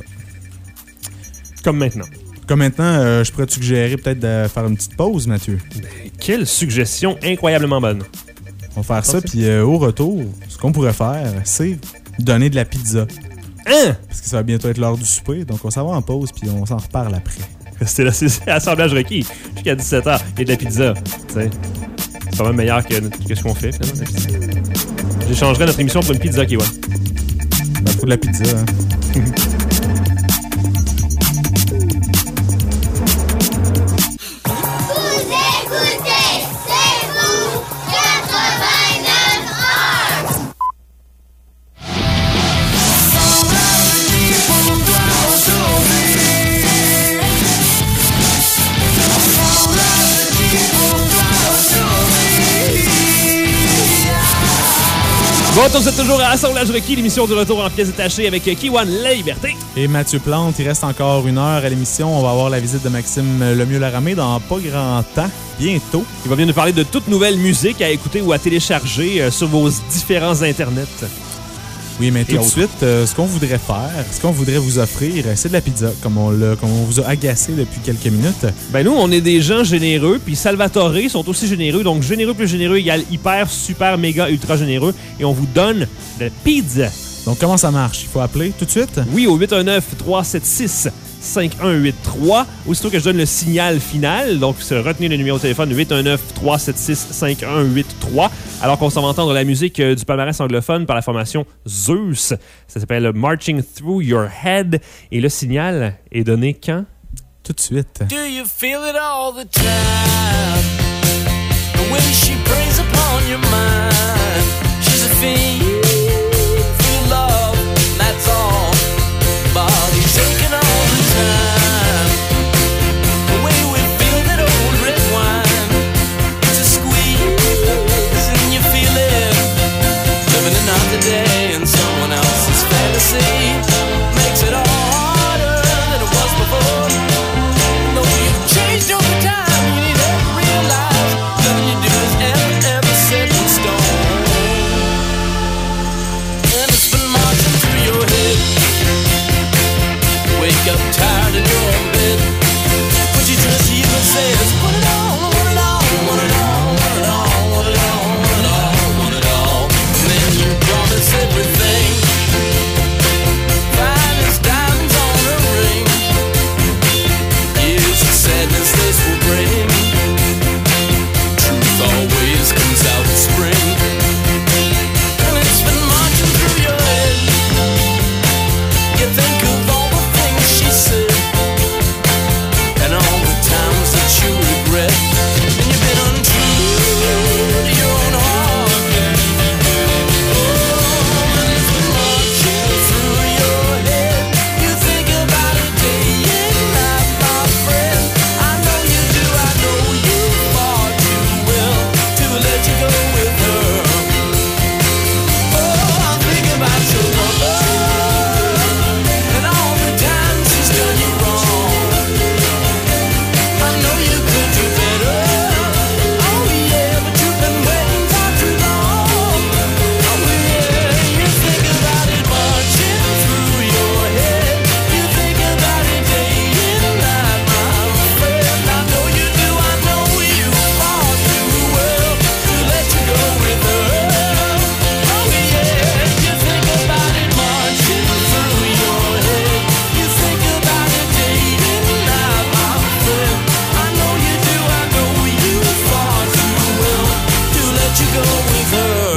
Comme maintenant. Comme maintenant, euh, je pourrais te suggérer peut-être de faire une petite pause, Mathieu. Quelle suggestion incroyablement bonne. On va faire ça, puis euh, au retour, ce qu'on pourrait faire, c'est donner de la pizza. Hein? Parce que ça va bientôt être l'heure du souper, donc on s'en va en pause, puis on s'en reparle après. C'était l'assemblage requis jusqu'à dix-sept heures. Et de la pizza. C'est pas même meilleur que, que ce qu'on fait. J'échangerais notre émission pour une pizza, Kiwan. Ben, faut de la pizza, hein. Bon, vous êtes toujours à Assemblage requis, l'émission du retour en pièces détachées avec Kiwan La Liberté. Et Mathieu Plante, il reste encore une heure à l'émission. On va avoir la visite de Maxime Lemieux-Laramé dans pas grand temps, bientôt. Il va bien nous parler de toute nouvelle musique à écouter ou à télécharger euh, sur vos différents internets. Oui, mais tout Et de autres. suite, euh, ce qu'on voudrait faire, ce qu'on voudrait vous offrir, euh, c'est de la pizza, comme on, l'a, comme on vous a agacé depuis quelques minutes. Ben nous, on est des gens généreux, puis Salvatore sont aussi généreux. Donc, généreux plus généreux égale hyper, super, méga, ultra généreux. Et on vous donne de la pizza. Donc, comment ça marche? Il faut appeler tout de suite? Oui, au huit un neuf, trois sept six, cinq un huit trois. Aussitôt que je donne le signal final, donc retenez le numéro de téléphone huit un neuf, trois sept six, cinq un huit trois. Alors qu'on s'en va entendre la musique euh, du palmarès anglophone par la formation Zeus. Ça s'appelle Marching Through Your Head. Et le signal est donné quand? Tout de suite. Do you feel it all the time? The way she preys upon your mind. She's a fiend for love, that's all. Body shaking all the time. The way we feel that old red wine. It's a squeeze and you feel it. Living another day in someone else's fantasy makes it all harder than it was before. Though you've changed over time, you need to realize nothing you do is ever, ever set in stone.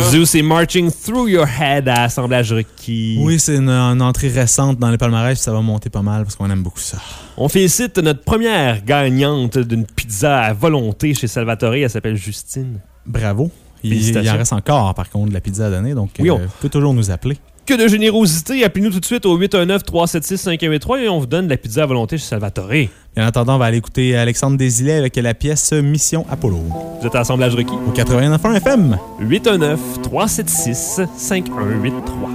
Zeus est Marching Through Your Head à Assemblage Requis. Oui, c'est une, une entrée récente dans les palmarès, puis ça va monter pas mal parce qu'on aime beaucoup ça. On félicite notre première gagnante d'une pizza à volonté chez Salvatore. Elle s'appelle Justine. Bravo. Il, il en reste encore, par contre, de la pizza à donner, donc oui, on euh, peut toujours nous appeler. Que de générosité. Appelez-nous tout de suite au huit un neuf, trois sept six, cinq un huit trois et on vous donne de la pizza à volonté chez Salvatore. En attendant, on va aller écouter Alexandre Desilets avec la pièce Mission Apollo. Vous êtes à Assemblage Requis? Au quatre-vingt-neuf point un F M. huit un neuf, trois sept six, cinq un huit trois.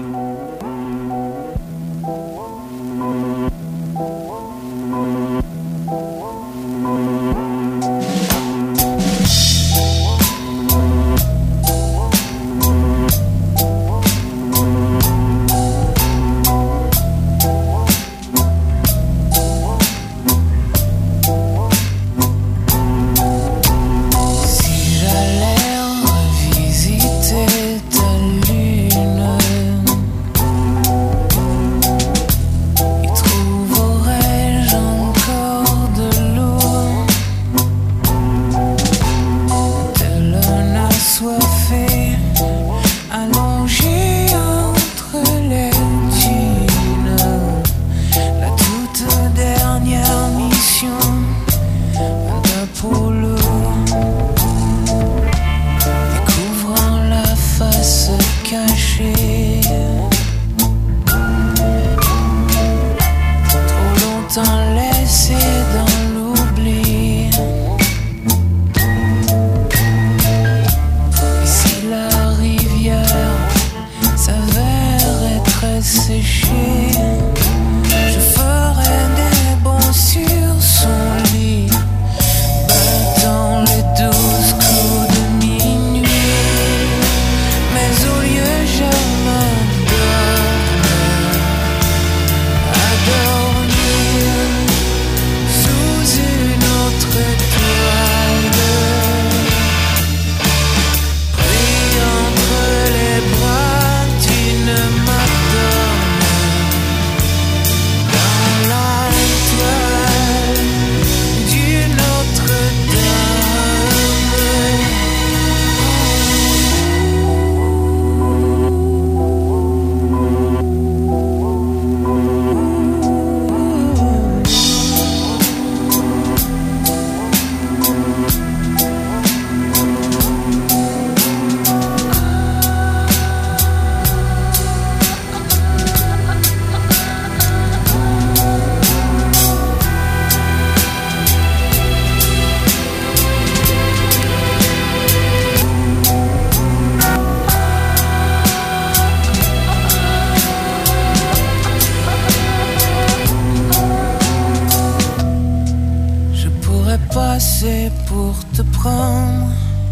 Pour te prendre,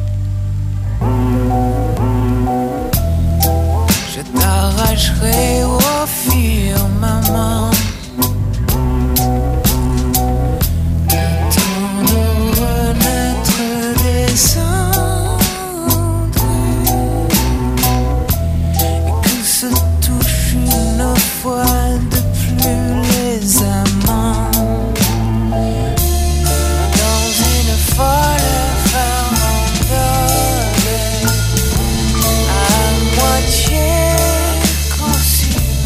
je t'arracherai au firmament. Le temps de renaître des cendres et que se touche une fois de plus les amants. À moitié conçu.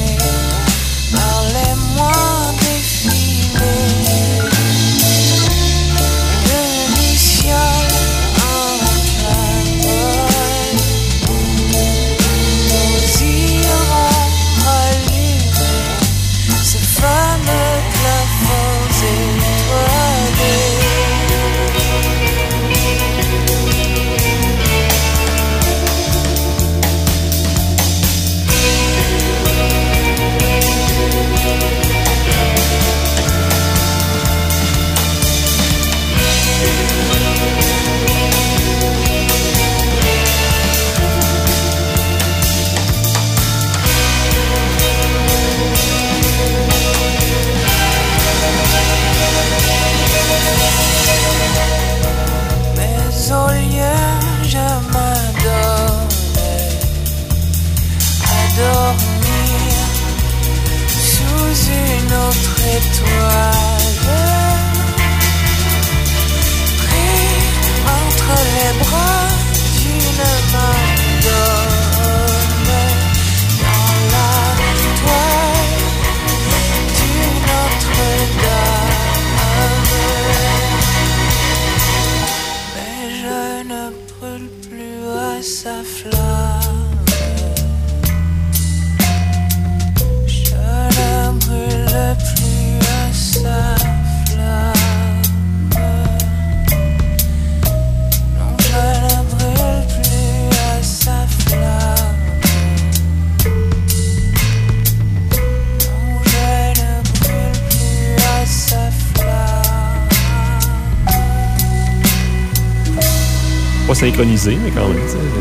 Pas synchronisé, mais quand même.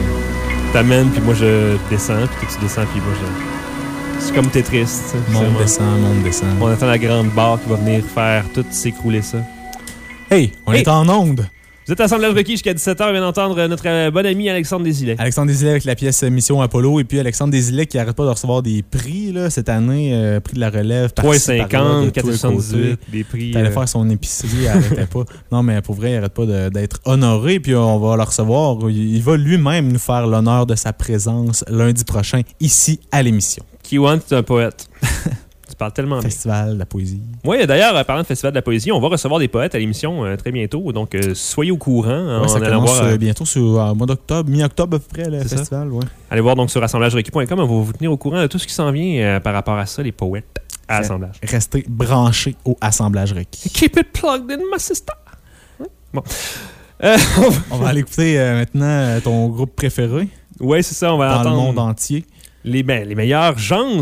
Tu t'amènes, puis moi je descends, puis toi tu descends, puis moi je. C'est comme Tetris. Monde descend, monde descend. On attend la grande barre qui va venir faire tout s'écrouler ça. Hey, on hey. est en onde. Vous êtes à Assemblage Rocky jusqu'à dix-sept heures. On vient d'entendre notre bon ami Alexandre Desilets. Alexandre Desilets avec la pièce Mission Apollo. Et puis Alexandre Desilets qui n'arrête pas de recevoir des prix là, cette année. Euh, prix de la relève. trois cinquante, quatre soixante-dix-huit. Des prix. T'allais euh... faire son épicerie, il n'arrêtait pas. Non, mais pour vrai, il n'arrête pas de, d'être honoré. Puis on va le recevoir. Il, il va lui-même nous faire l'honneur de sa présence lundi prochain ici à l'émission. Kiwan, c'est un poète. Tu parles tellement bien. Festival de la poésie. Oui, d'ailleurs, parlant de Festival de la poésie, on va recevoir des poètes à l'émission euh, très bientôt. Donc, euh, soyez au courant. Ouais, ça commence voir, euh, bientôt sur euh, mois d'octobre, mi-octobre à peu près, le c'est festival. Ouais. Allez voir donc sur assemblage requis point com. On va vous tenir au courant de tout ce qui s'en vient euh, par rapport à ça, les poètes à Assemblage. Restez branchés au Assemblage requis. Keep it plugged in, my sister. Bon. Euh, on va aller écouter euh, maintenant euh, ton groupe préféré. Oui, c'est ça. On va dans entendre le monde entier. Les, ben, les meilleurs gens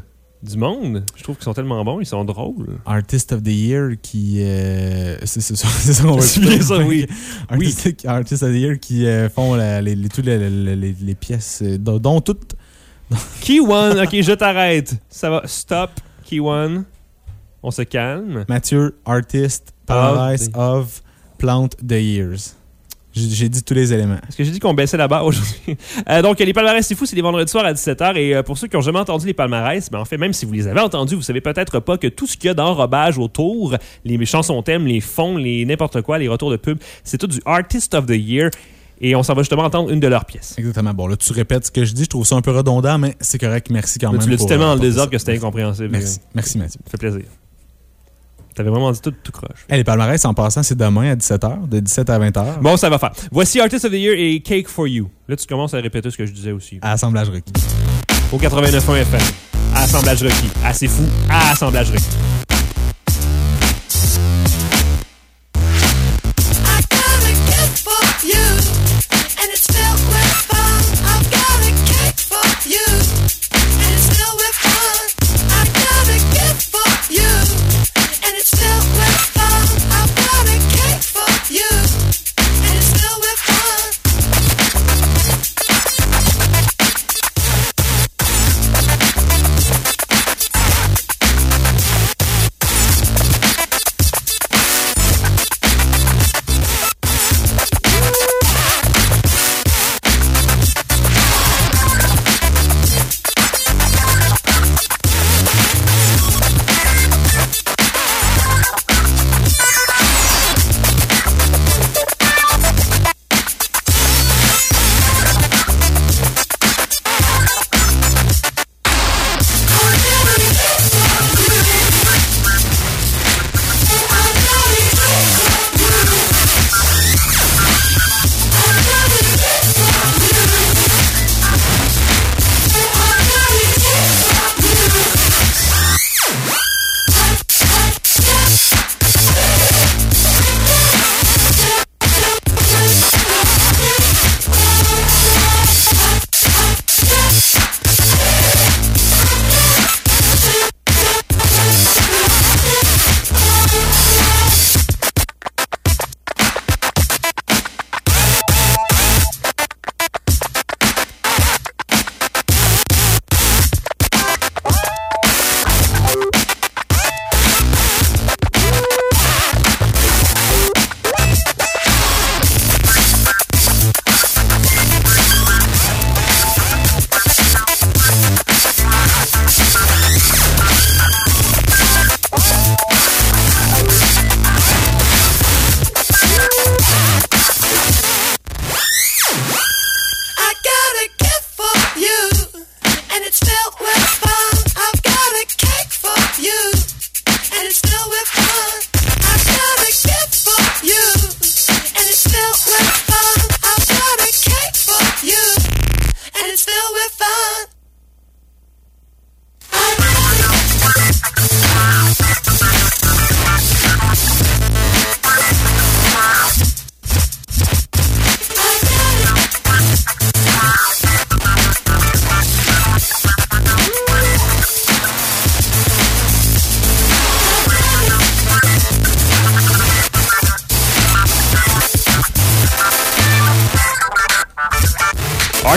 du monde. Je trouve qu'ils sont tellement bons, ils sont drôles. Artist of the Year qui... Euh, c'est, c'est, c'est ça qu'on va écouter. ça, oui. Artist, oui. Artist of the Year qui euh, font la, les, les, toutes les, les, les, les pièces, dont, dont toutes... Key One, ok, je t'arrête. Ça va, stop, Key One. On se calme. Mathieu, Artist, Paradise of, of Plant the Years. J'ai, j'ai dit tous les éléments. Est-ce que j'ai dit qu'on baissait la barre aujourd'hui? euh, donc, les palmarès, c'est fou, c'est les vendredis soirs à dix-sept heures. Et euh, pour ceux qui n'ont jamais entendu les palmarès, ben, en fait, même si vous les avez entendus, vous savez peut-être pas que tout ce qu'il y a d'enrobage autour, les chansons thèmes, les fonds, les n'importe quoi, les retours de pub, c'est tout du Artist of the Year. Et on s'en va justement entendre une de leurs pièces. Exactement. Bon, là, tu répètes ce que je dis. Je trouve ça un peu redondant, mais c'est correct. Merci quand mais même. Tu l'as dit pour, tellement euh, dans le désordre ça. que c'était incompréhensible. Merci. Merci, Mathieu. Ça fait plaisir. T'avais vraiment dit tout, tout croche. Hey, les palmarès, en passant, c'est demain à dix-sept heures, de dix-sept à vingt heures. Bon, ça va faire. Voici Artist of the Year et Cake for You. Là, tu commences à répéter ce que je disais aussi. À Assemblage requis. Au quatre-vingt-neuf point un F M. À Assemblage requis. Assez fou. À Assemblage requis.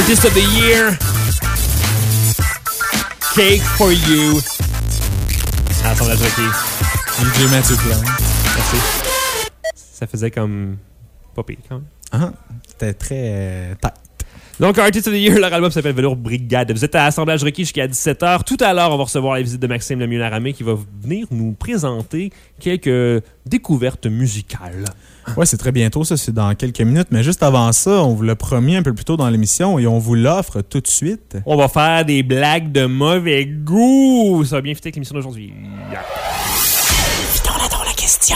Artist of the Year. Cake for You. Ah, ça me l'a choqué. D J Matthew Clown. Merci. Ça faisait comme... pas pire, quand même. Ah, c'était très euh, tight. Donc, Artist of the Year, leur album s'appelle Velours Brigade. Vous êtes à Assemblage Requis jusqu'à dix-sept heures. Tout à l'heure, on va recevoir la visite de Maxime Lemieux-Laramé qui va venir nous présenter quelques découvertes musicales. Ouais, c'est très bientôt, ça, c'est dans quelques minutes. Mais juste avant ça, on vous l'a promis un peu plus tôt dans l'émission et on vous l'offre tout de suite. On va faire des blagues de mauvais goût. Ça va bien fitter avec l'émission d'aujourd'hui. Yeah. Vitons là dans la question.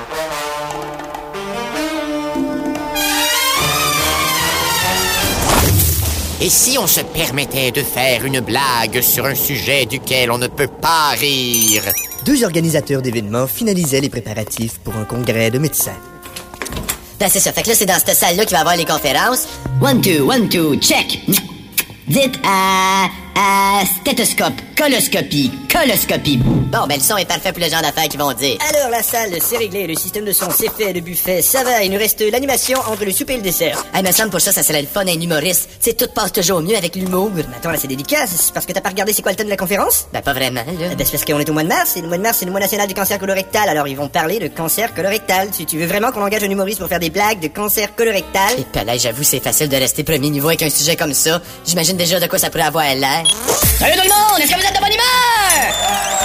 Et si on se permettait de faire une blague sur un sujet duquel on ne peut pas rire? Deux organisateurs d'événements finalisaient les préparatifs pour un congrès de médecins. Ben, c'est ça. Fait que là, c'est dans cette salle-là qu'il va y avoir les conférences. One, two, one, two, check. Dites à... à stéthoscope, coloscopie, coloscopie. Bon, ben, le son est parfait pour le genre d'affaires qu'ils vont dire. Alors, la salle, c'est réglé, le système de son, c'est fait, le buffet, ça va, il nous reste l'animation entre le souper et le dessert. Hey, me semble pour ça, ça serait le fun à un humoriste. Tu sais, tout passe toujours mieux avec l'humour. Mais attends, là, c'est délicat, c'est parce que t'as pas regardé c'est quoi le thème de la conférence? Ben, pas vraiment, là. Ben, c'est parce qu'on est au mois de mars, et le mois de mars, c'est le mois national du cancer colorectal, alors ils vont parler de cancer colorectal. Si tu veux vraiment qu'on engage un humoriste pour faire des blagues de cancer colorectal... Et puis là, j'avoue, c'est facile de rester premier niveau avec un sujet comme ça. J'imagine déjà de quoi ça pourrait avoir l'air. Salut tout le monde! Est-ce que vous êtes de bonne humeur?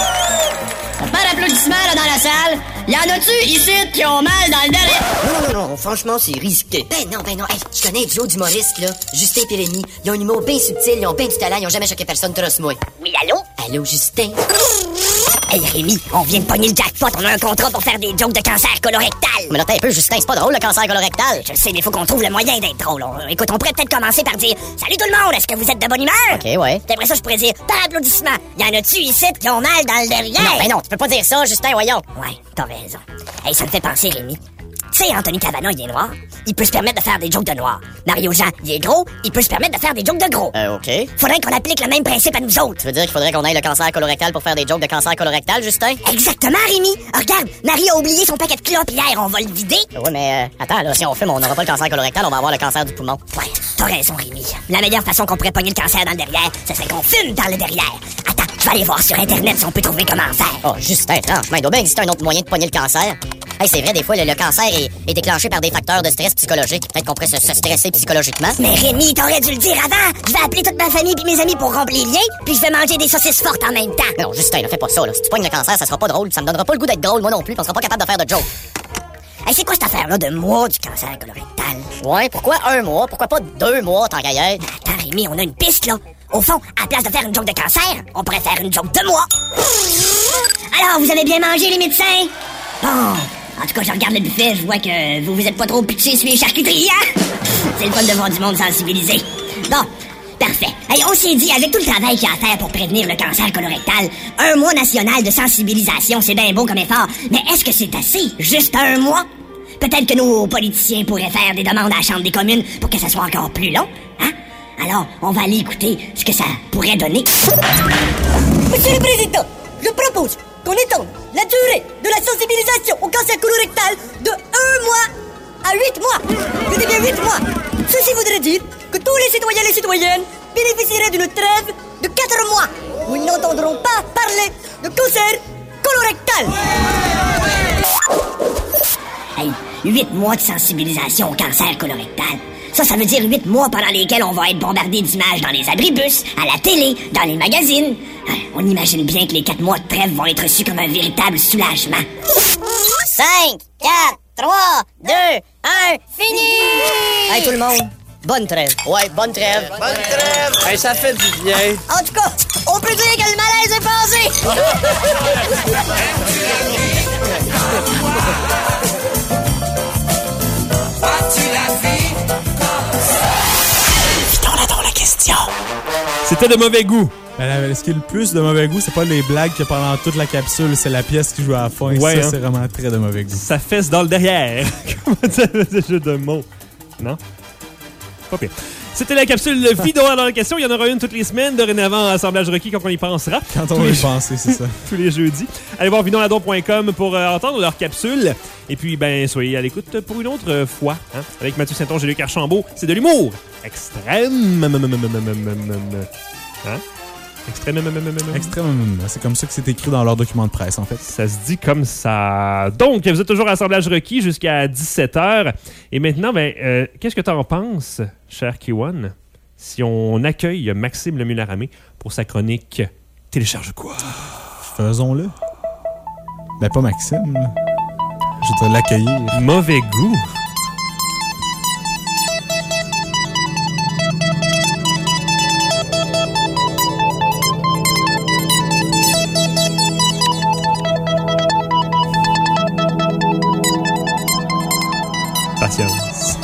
On part d'applaudissements là dans la salle. Y en a-tu ici qui ont mal dans le derrière? Non, non, non, franchement, c'est risqué. Ben non, ben non. Hey, je connais un duo d'humoristes, là. Justin et Rémi. Ils ont un humour bien subtil, ils ont bien du talent, ils ont jamais choqué personne, trosse moi. Oui, allô? Allô, Justin? Hey, Rémi, on vient de pogner le jackpot. On a un contrat pour faire des jokes de cancer colorectal. Mais là, t'es un peu, Justin, c'est pas drôle, le cancer colorectal. Je sais, mais faut qu'on trouve le moyen d'être drôle. On- écoute, on pourrait peut-être commencer par dire « Salut tout le monde, est-ce que vous êtes de bonne humeur? » OK, ouais. Puis après ça, je pourrais dire « Par applaudissement, y en a-tu ici qui ont mal dans le derrière? » Non, ben non, tu peux pas dire ça, Justin, voyons. Ouais, t'as raison. Hey, ça me fait penser, Rémi. Tu sais, Anthony Cavana, il est noir. Il peut se permettre de faire des jokes de noir. Mario Jean, il est gros. Il peut se permettre de faire des jokes de gros. Euh, OK. Faudrait qu'on applique le même principe à nous autres. Tu veux dire qu'il faudrait qu'on aille le cancer colorectal pour faire des jokes de cancer colorectal, Justin? Exactement, Rémi. Regarde, Marie a oublié son paquet de clopes hier. On va le vider. Ouais, mais euh, attends, là, si on fume, on n'aura pas le cancer colorectal, on va avoir le cancer du poumon. Ouais, t'as raison, Rémi. La meilleure façon qu'on pourrait pogner le cancer dans le derrière, ce serait qu'on fume dans le derrière. Attends, je vais aller voir sur Internet si on peut trouver comment faire. Oh, Justin, franchement, il doit bien exister un autre moyen de pogner le cancer. Hey, c'est vrai, des fois, le, le cancer est, est déclenché par des facteurs de stress psychologique. Peut-être qu'on pourrait se, se stresser psychologiquement. Mais Rémi, t'aurais dû le dire avant. Je vais appeler toute ma famille puis mes amis pour rompre les liens, puis je vais manger des saucisses fortes en même temps. Mais non, Justin, ne fais pas ça, là. Si tu pognes le cancer, ça sera pas drôle. Ça me donnera pas le goût d'être drôle, moi non plus, puis on sera pas capable de faire de jokes. Hey, c'est quoi cette affaire-là de mois du cancer colorectal? Ouais, pourquoi un mois? Pourquoi pas deux mois, tant qu'à y être? Attends, Rémi, on a une piste, là. Au fond, à la place de faire une joke de cancer, on pourrait faire une joke de moi. Alors, vous avez bien mangé, les médecins? Bon. En tout cas, je regarde le buffet, je vois que vous vous êtes pas trop pitchés sur les charcuteries, hein? C'est le fun de voir du monde sensibilisé. Bon, parfait. Hey, on s'est dit, avec tout le travail qu'il y a à faire pour prévenir le cancer colorectal, un mois national de sensibilisation, c'est bien beau comme effort, mais est-ce que c'est assez? Juste un mois? Peut-être que nos politiciens pourraient faire des demandes à la Chambre des communes pour que ça soit encore plus long, hein? Alors, on va aller écouter ce que ça pourrait donner. Monsieur le Président, je propose qu'on étende la durée de la sensibilisation au cancer colorectal de un mois à huit mois. Je dis bien huit mois. Ceci voudrait dire que tous les citoyens et les citoyennes bénéficieraient d'une trêve de quatre mois où ils n'entendront pas parler de cancer colorectal. Hey, huit mois de sensibilisation au cancer colorectal. Ça, ça veut dire huit mois pendant lesquels on va être bombardé d'images dans les abribus, à la télé, dans les magazines. On imagine bien que les quatre mois de trêve vont être reçus comme un véritable soulagement. cinq, quatre, trois, deux, un, fini! Hey, tout le monde, bonne trêve. Ouais, bonne trêve. Bonne trêve! Hey, ça fait du bien. En tout cas, on peut dire que le malaise est passé. Vitons là dans la question. C'était de mauvais goût. Ben, ce qui est le plus de mauvais goût, c'est pas les blagues qu'il y a pendant toute la capsule, c'est la pièce qui joue à la fin. Ouais, ça, hein. c'est vraiment très de mauvais goût. Ça fesse dans le derrière. Comment ça fait ce jeu de mots? Non? Pas pire. C'était la capsule Vie d'horreur dans la question. Il y en aura une toutes les semaines. Dorénavant, assemblage requis quand on y pensera. Quand on Tous va les- y penser, c'est ça. Tous les jeudis. Allez voir vidonladon point com pour euh, entendre leur capsule. Et puis, ben, soyez à l'écoute pour une autre euh, fois. Hein? Avec Mathieu Saint-Onge et Luc Archambault. C'est de l'humour extrême. Hein? Extrême. Extrêmement. C'est comme ça que c'est écrit dans leur document de presse, en fait. Ça se dit comme ça. Donc, vous êtes toujours à assemblage requis jusqu'à dix-sept heures. Et maintenant, ben, euh, qu'est-ce que tu en penses, cher Kiwan, si on accueille Maxime Lemuel-Aramé pour sa chronique Télécharge quoi? Faisons-le. Ben, pas Maxime. là. Je vais l'accueillir. Mauvais goût. Patience.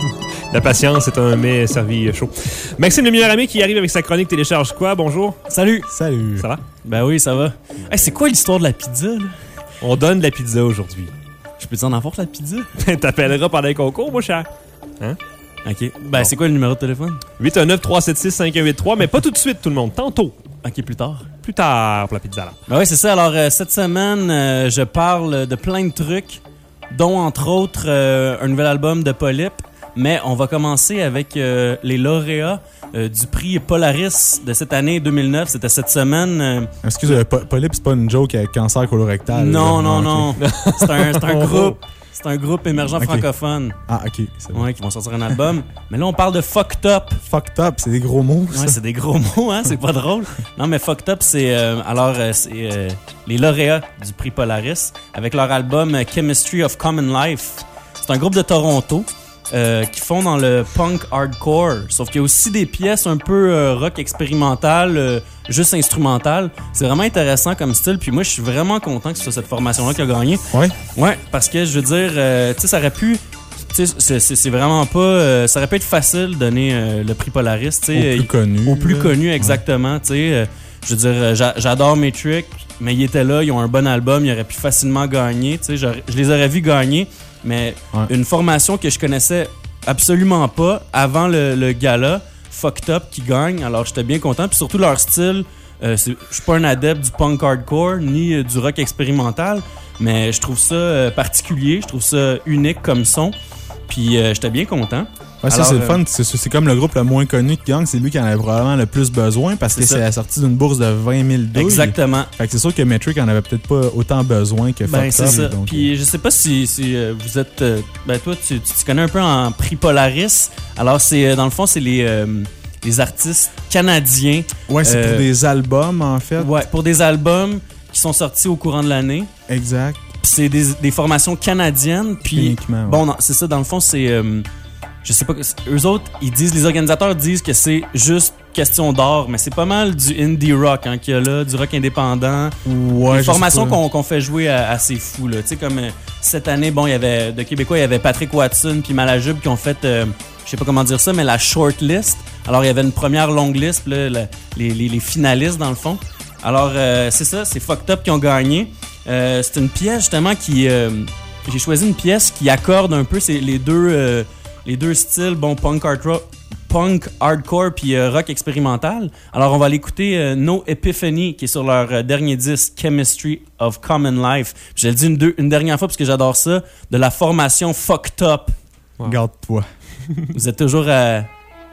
La patience est un mets servi chaud. Maxime Lemuel-Aramé qui arrive avec sa chronique Télécharge quoi? Bonjour. Salut. Salut. Ça va? Ben oui, ça va. Hey, c'est quoi l'histoire de la pizza, là? On donne de la pizza aujourd'hui. Je peux t'en avoir de la pizza? T'appelleras pendant les concours, mon cher. Hein? OK. Ben, bon. C'est quoi le numéro de téléphone? huit un neuf, trois sept six, cinq un huit trois, mais pas tout de suite, tout le monde. Tantôt. OK, plus tard. Plus tard pour la pizza, là. Ben oui, c'est ça. Alors, euh, cette semaine, euh, je parle de plein de trucs, dont, entre autres, euh, un nouvel album de Polyp. Mais on va commencer avec euh, les lauréats euh, du prix Polaris de cette année deux mille neuf. C'était cette semaine. Euh, Excuse, euh, Polyp, c'est pas une joke avec cancer colorectal. Non, là. non, non. Okay. C'est un, c'est un Oh, groupe. C'est un groupe émergent okay. francophone. Ah, OK. C'est ouais, qui vont sortir un album. Mais là, on parle de Fucked Up. Fucked Up, c'est des gros mots, ça. Ouais, c'est des gros mots, hein. C'est pas drôle. Non, mais Fucked Up, c'est... Euh, alors, euh, c'est euh, les lauréats du prix Polaris avec leur album euh, Chemistry of Common Life. C'est un groupe de Toronto. Euh, qui font dans le punk hardcore. Sauf qu'il y a aussi des pièces un peu euh, rock expérimental, euh, juste instrumental. C'est vraiment intéressant comme style. Puis moi, je suis vraiment content que ce soit cette formation-là qui a gagné. Ouais. Ouais, parce que je veux dire, euh, tu sais, ça aurait pu... Tu sais, c'est, c'est, c'est vraiment pas... Euh, ça aurait pu être facile de donner euh, le prix Polaris, tu sais. Au plus connu. Au plus là. connu, exactement, ouais. Tu sais. Euh, je veux dire, j'a, j'adore Metric, mais ils étaient là, ils ont un bon album, ils auraient pu facilement gagner, tu sais. Je, je les aurais vus gagner. Mais ouais. Une formation que je connaissais absolument pas avant le, le gala, Fucked Up, qui gagne. Alors, j'étais bien content. Puis surtout, leur style, euh, je suis pas un adepte du punk hardcore ni euh, du rock expérimental, mais je trouve ça euh, particulier. Je trouve ça unique comme son. Puis euh, j'étais bien content. Ouais, ça, alors, c'est le euh, fun. C'est, c'est comme le groupe le moins connu qui gagne. C'est lui qui en avait probablement le plus besoin parce que c'est la sortie d'une bourse de vingt mille dollars. Exactement. Fait que c'est sûr que Metric en avait peut-être pas autant besoin que ben, Fucked c'est Up. ça. Donc, Puis je sais pas si, si euh, vous êtes... Euh, ben toi, tu, tu te connais un peu en prix Polaris. Alors, c'est euh, dans le fond, c'est les... Euh, les artistes canadiens. Ouais, c'est euh, pour des albums, en fait. Ouais, pour des albums qui sont sortis au courant de l'année. Exact. Puis c'est des, des formations canadiennes. Puis, uniquement, ouais. Bon, non, c'est ça, dans le fond, c'est... Euh, je sais pas, eux autres, ils disent, les organisateurs disent que c'est juste question d'art, mais c'est pas mal du indie rock hein, qu'il y a là, du rock indépendant. Ouais, des formations qu'on, qu'on fait jouer à, à ces fous, là. Tu sais, comme euh, cette année, bon, il y avait, de Québécois, il y avait Patrick Watson puis Malajube qui ont fait, euh, je sais pas comment dire ça, mais la short list. Alors, il y avait une première longue list, là, la, les, les, les finalistes, dans le fond. Alors, euh, c'est ça, c'est Fucked Up qui ont gagné. Euh, c'est une pièce, justement, qui... Euh, j'ai choisi une pièce qui accorde un peu c'est les deux... Euh, les deux styles, bon, punk, hard rock, punk hardcore puis euh, rock expérimental. Alors, on va l'écouter euh, No Epiphany, qui est sur leur euh, dernier disque, Chemistry of Common Life. Puis je le dis une, deux, une dernière fois, parce que j'adore ça, de la formation Fucked Up. Wow. Garde-toi. Vous êtes toujours à,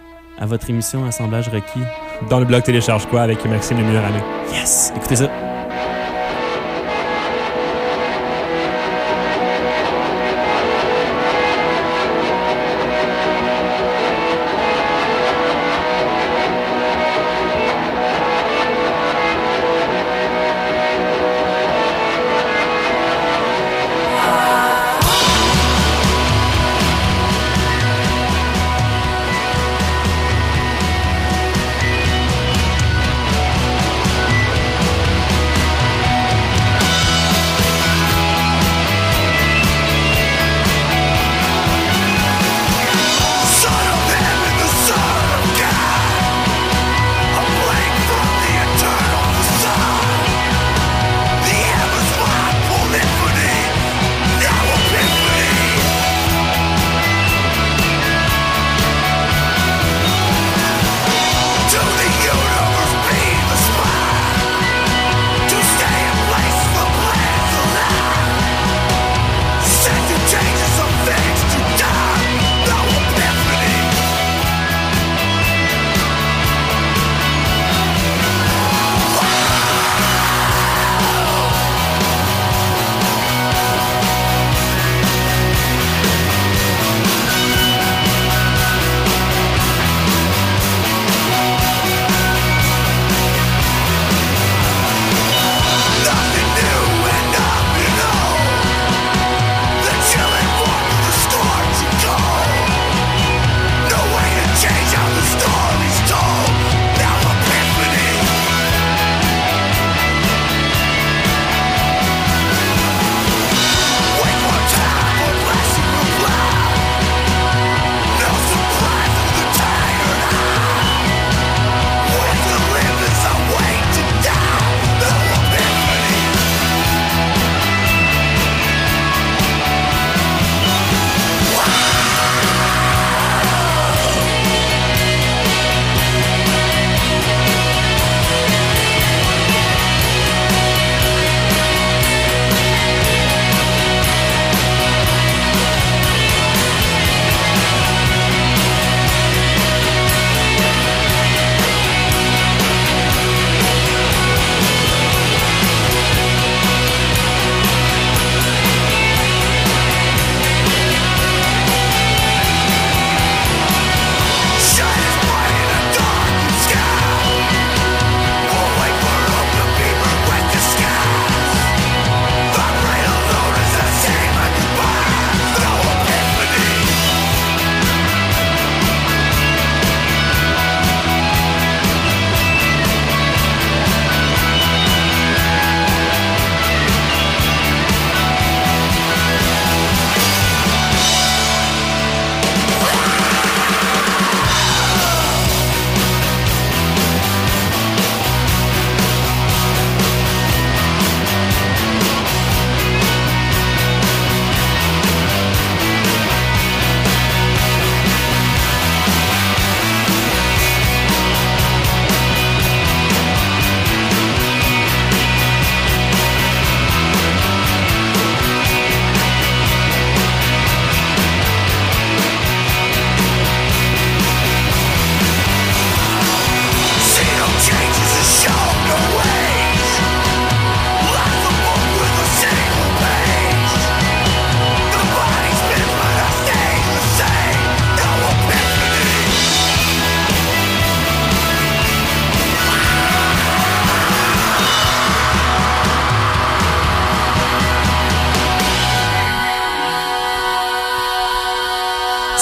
à votre émission Assemblage requis. Dans le blog Télécharge quoi avec Maxime Lemuel-Aramé. Yes! Écoutez ça. Thank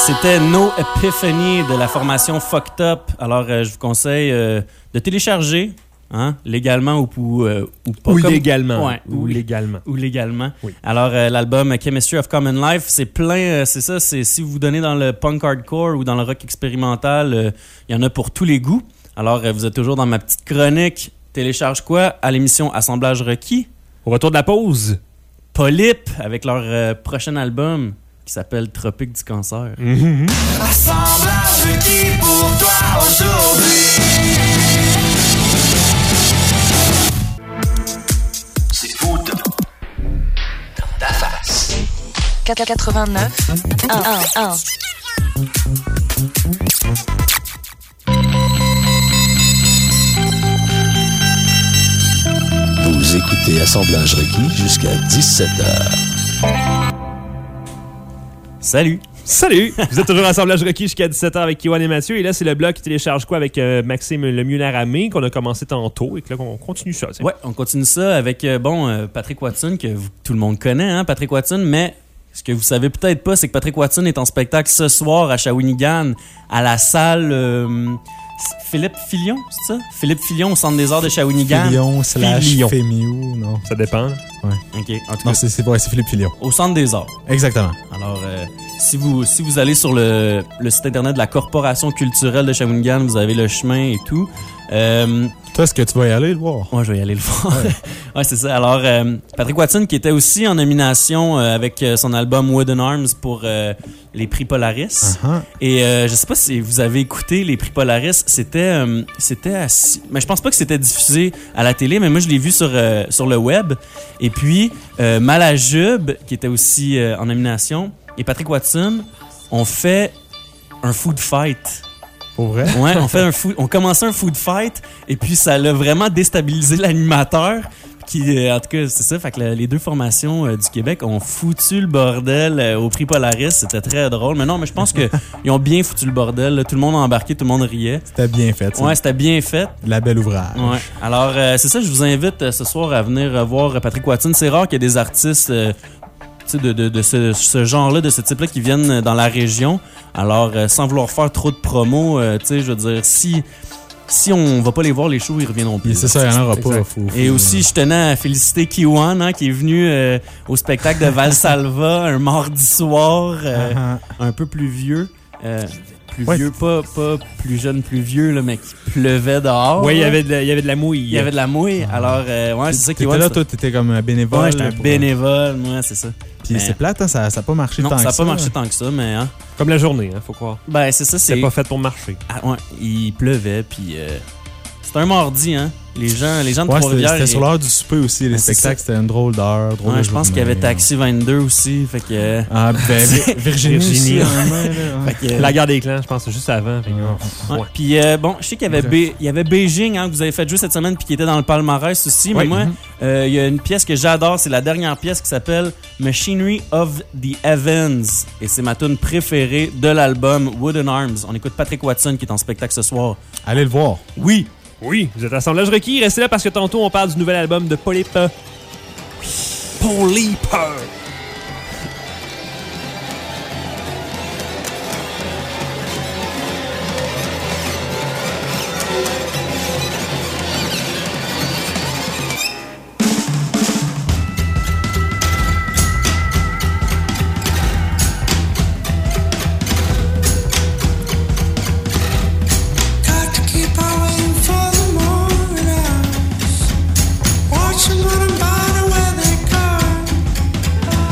c'était No Epiphany de la formation Fucked Up. Alors, euh, je vous conseille euh, de télécharger, hein, légalement ou, ou, euh, ou pas. Ou comme... légalement. Ouais, ou, ou légalement. Ou légalement. Oui. Alors, euh, l'album Chemistry of Common Life, c'est plein, euh, c'est ça, c'est si vous vous donnez dans le punk hardcore ou dans le rock expérimental, il euh, y en a pour tous les goûts. Alors, euh, vous êtes toujours dans ma petite chronique. Télécharge quoi à l'émission Assemblage requis. Au retour de la pause, Polyp avec leur euh, prochain album qui s'appelle Tropique du cancer. Mm-hmm. Assemblage requis pour toi aujourd'hui. C'est foot dans ta face. quatre-vingt-neuf un un un. Vous écoutez Assemblage requis jusqu'à dix-sept heures. Salut! Salut! Vous êtes toujours à Assemblage requis jusqu'à dix-sept heures avec Kiwan et Mathieu. Et là, c'est le bloc qui télécharge quoi avec euh, Maxime Lemieux-Laramé qu'on a commencé tantôt et que là, on continue ça. T'sais. Ouais, on continue ça avec, euh, bon, euh, Patrick Watson, que vous, tout le monde connaît, hein, Patrick Watson, mais ce que vous savez peut-être pas, c'est que Patrick Watson est en spectacle ce soir à Shawinigan, à la salle euh, Philippe Filion, c'est ça? Philippe Filion au Centre des Arts de Shawinigan. Filion slash Filion. Fémiou, non? Ça dépend. Ouais. OK. En tout Non, cas, c'est, c'est, ouais, c'est Philippe Filion. au Centre des Arts. Exactement. Alors, euh, si vous si vous allez sur le, le site internet de la Corporation culturelle de Shawinigan, vous avez le chemin et tout. Euh, Toi, est-ce que tu vas y aller le voir? Moi, je vais y aller le voir. Ouais, ouais c'est ça. Alors, euh, Patrick Watson, qui était aussi en nomination euh, avec euh, son album Wooden Arms pour euh, les prix Polaris. Uh-huh. Et euh, je sais pas si vous avez écouté les prix Polaris. C'était, euh, c'était assis... mais je pense pas que c'était diffusé à la télé, mais moi, je l'ai vu sur euh, sur le web. Et puis, euh, Malajube, qui était aussi euh, en nomination, et Patrick Watson ont fait un food fight. Pour vrai? Ouais, on fait un food, on commençait un food fight et puis ça l'a vraiment déstabilisé l'animateur. Qui, euh, en tout cas, c'est ça. Fait que la, les deux formations euh, du Québec ont foutu le bordel euh, au prix Polaris. C'était très drôle. Mais non, mais je pense que ils ont bien foutu le bordel. Là. Tout le monde a embarqué, tout le monde riait. C'était bien fait. Ça. Ouais, c'était bien fait. La belle ouvrage. Ouais. Alors, euh, c'est ça. Je vous invite euh, ce soir à venir euh, voir Patrick Watson. C'est rare qu'il y ait des artistes. Euh, De, de, de ce, ce genre-là, de ce type-là qui viennent dans la région. Alors, euh, sans vouloir faire trop de promos, euh, tu sais, je veux dire, si, si on va pas les voir, les shows, ils reviendront plus. C'est ça, il n'y en aura pas. Faut, faut, Et aussi, je tenais à féliciter Kiwan, hein, qui est venu euh, au spectacle de Valsalva un mardi soir, euh, uh-huh. un peu plus vieux. Euh, plus ouais. vieux, pas, pas plus jeune, plus vieux, là, mais qui pleuvait dehors. Oui, il y avait de la, il y avait de la mouille. Il y avait de la mouille. Ah. Alors, euh, ouais, c'est ça qui était là, toi, t'étais comme un bénévole. Ouais, j'étais un bénévole, moi, c'est ça. Puis mais... c'est plate, hein, ça n'a pas marché non, tant que ça. Non, ça n'a pas marché tant que ça, mais... Hein. Comme la journée, hein, faut croire. Ben, c'est ça, c'est... C'est pas fait pour marcher. Ah, ouais, il pleuvait, puis... Euh... C'était un mardi, hein. Les gens, les gens de ouais, Trois-Rivières... C'était, c'était et... sur l'heure du souper aussi, les ah, spectacles, c'était une drôle d'heure, drôle ouais, de je pense qu'il y avait Taxi vingt-deux aussi, fait que... Ah, ben, Virginie, Virginie aussi, ouais. Fait que, La guerre des clans, je pense, juste avant. Fait que, ouais. Ouais. Puis, euh, bon, je sais qu'il y avait, Be- il y avait Beijing, hein, que vous avez fait jouer cette semaine, puis qui était dans le palmarès aussi, mais ouais. moi, mm-hmm. euh, il y a une pièce que j'adore, c'est la dernière pièce qui s'appelle Machinery of the Heavens, et c'est ma tune préférée de l'album Wooden Arms. On écoute Patrick Watson qui est en spectacle ce soir. Allez le voir. Oui. Oui, vous êtes à Assemblage requis. Restez là parce que tantôt, on parle du nouvel album de Polyp. Oui. Polyp. Watching what I'm buying, where they go.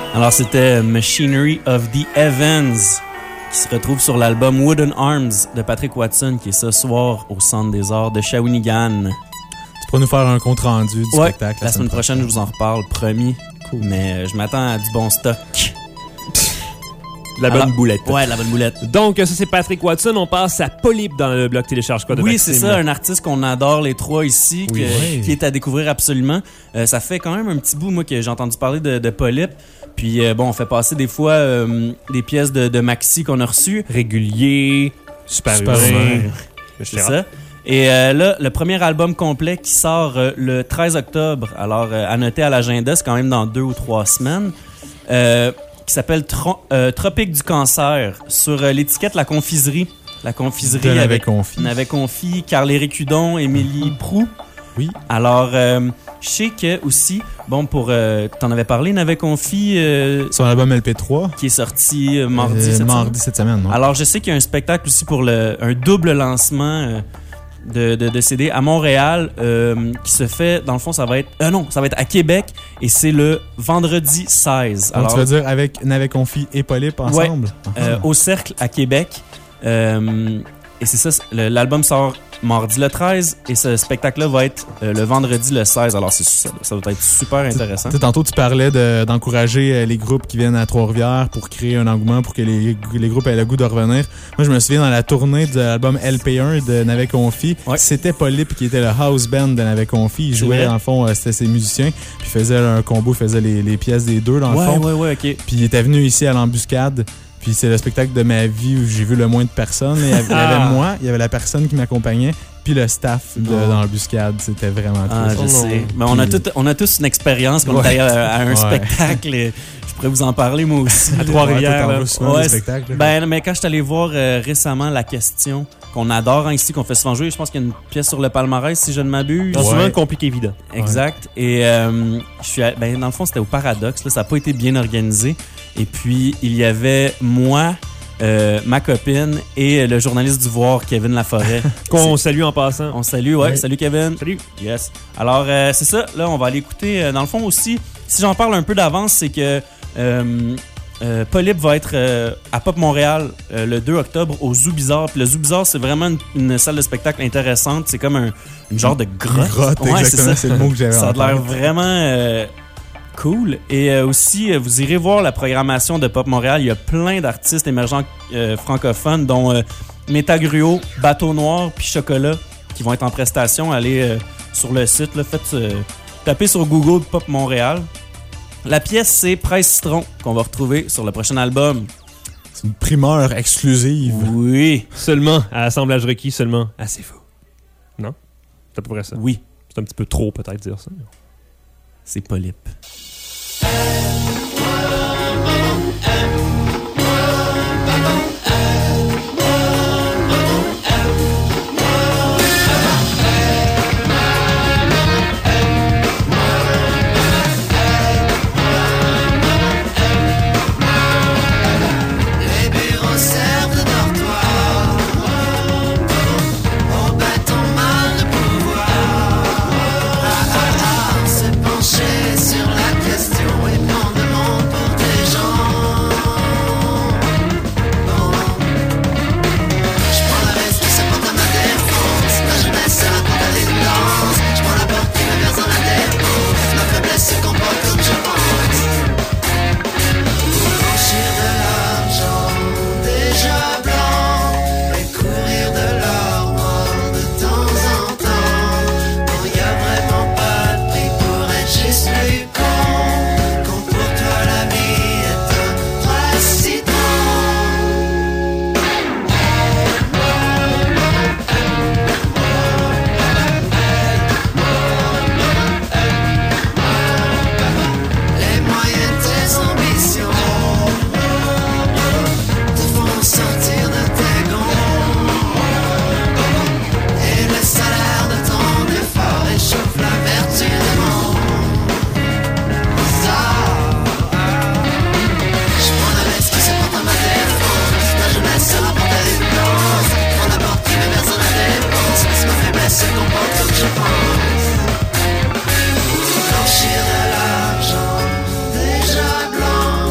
Alors, c'était Machinery of the Heavens qui se retrouve sur l'album Wooden Arms de Patrick Watson qui est ce soir au Centre des Arts de Shawinigan. Tu pourras nous faire un compte-rendu du ouais, spectacle. La, la semaine prochaine, prochaine, je vous en reparle, promis. Cool. Mais je m'attends à du bon stock. La bonne Alors, boulette. Ouais, la bonne boulette. Donc, ça, c'est Patrick Watson. On passe à Polype dans le bloc télécharge quoi de Oui, Maxime. c'est ça, un artiste qu'on adore les trois ici, oui, que, oui. qui est à découvrir absolument. Euh, ça fait quand même un petit bout, moi, que j'ai entendu parler de, de Polype. Puis, euh, bon, on fait passer des fois euh, des pièces de, de Maxi qu'on a reçues. Régulier, super, super humain. C'est ça. Et euh, là, le premier album complet qui sort euh, le treize octobre. Alors, euh, à noter à l'agenda, c'est quand même dans deux ou trois semaines. Euh... qui s'appelle Tro- euh, Tropique du cancer, sur euh, l'étiquette La Confiserie. La Confiserie de avec Confi. Navet Confi, Carl-Éric Hudon, Émilie Proux. Oui. Alors, euh, je sais que aussi, bon, pour. Euh, t'en avais parlé, Navet Confi. Euh, Son album L P trois. Qui est sorti euh, mardi, euh, cette, mardi semaine. cette semaine. Non? Alors, je sais qu'il y a un spectacle aussi pour le, un double lancement. Euh, De, de, de C D à Montréal euh, qui se fait, dans le fond, ça va être... Euh, non, ça va être à Québec et c'est le vendredi seize. Donc, Alors, tu veux dire avec Navet Confi et Polype ensemble? Ouais, euh, au Cercle à Québec. Euh, et c'est ça, le, l'album sort mardi le treize et ce spectacle-là va être euh, le vendredi le seize. Alors, c'est, ça, ça va être super intéressant. T'sais, tantôt, tu parlais de, d'encourager les groupes qui viennent à Trois-Rivières pour créer un engouement, pour que les, les groupes aient le goût de revenir. Moi, je me souviens dans la tournée de l'album L P un de Navet Confi, ouais. C'était Polype qui était le house band de Navet Confi. Il jouait, dans le fond, euh, c'était ses musiciens. Puis il faisait un combo, il faisait les, les pièces des deux, dans ouais, le fond. Ouais, ouais, OK. Puis il était venu ici à l'Embuscade. Puis c'est le spectacle de ma vie où j'ai vu le moins de personnes. Il y avait, il y avait moi, il y avait la personne qui m'accompagnait, puis le staff de, dans l'embuscade. C'était vraiment cool. Ah, je sais. Mais on, a tout, on a tous une expérience quand ouais. on est à, à un ouais. spectacle. Et je pourrais vous en parler moi aussi. À Trois-Rivières. Ouais, ouais, spectacle, ben, mais quand je suis allé voir euh, récemment La Question, qu'on adore hein, ici, qu'on fait souvent jouer, je pense qu'il y a une pièce sur le palmarès, si je ne m'abuse. Ouais. Souvent compliqué, évident. Exact. Ouais. Et euh, je suis à, ben, dans le fond, c'était au Paradoxe. Là, ça n'a pas été bien organisé. Et puis, il y avait moi, euh, ma copine et le journaliste du Voir, Kevin Laforêt. Qu'on salue en passant. On salue, ouais. Oui. Salut, Kevin. Salut. Yes. Alors, euh, c'est ça. Là, on va aller écouter. Euh, dans le fond aussi, si j'en parle un peu d'avance, c'est que euh, euh, Polype va être euh, à Pop Montréal euh, le deux octobre au Zoo Bizarre. Puis le Zoo Bizarre, c'est vraiment une, une salle de spectacle intéressante. C'est comme un une genre de grotte. Grotte, ouais, exactement. C'est, ça. C'est le mot que j'avais. Ça a l'air vraiment... Euh, cool. Et euh, aussi, euh, vous irez voir la programmation de Pop Montréal. Il y a plein d'artistes émergents euh, francophones, dont euh, Métagruo, Bateau Noir, puis Chocolat, qui vont être en prestation. Allez euh, sur le site, là, faites, euh, tapez sur Google Pop Montréal. La pièce, c'est Presse Citron, qu'on va retrouver sur le prochain album. C'est une primeur exclusive. Oui. Seulement à assemblage requis, seulement assez faux. Non? C'est à peu près ça. Oui. C'est un petit peu trop, peut-être, dire ça. C'est Polype. Les bureaux servent de dortoir au bâton mal de pouvoir. Ah ah ah, se pencher sur la question et prendre le monde pour des gens. Bon, je prends la veste qui se porte à ma défense. Ma jeunesse se raconte à l'évidence. Je prends la porte qui me verse dans la défense. Ma faiblesse se comporte comme je pense. Pour franchir de l'argent déjà blanc et courir de l'or noir de temps en temps. Non, y a vraiment pas de prix pour être juste plus con. Quand pour toi la vie est un vrai citron. Les moyens de tes ambitions te font sortir de tes gonds. Et le salaire de ton effort échauffe la vertu du monde. Ça, je prends la veste qui se porte à ma défense. Ma jeunesse se rapporte à l'évidence. Je prends la porte qui me verse dans la dépense. Parce que ma faiblesse se comporte comme je pense. Blanchir de l'argent déjà blanc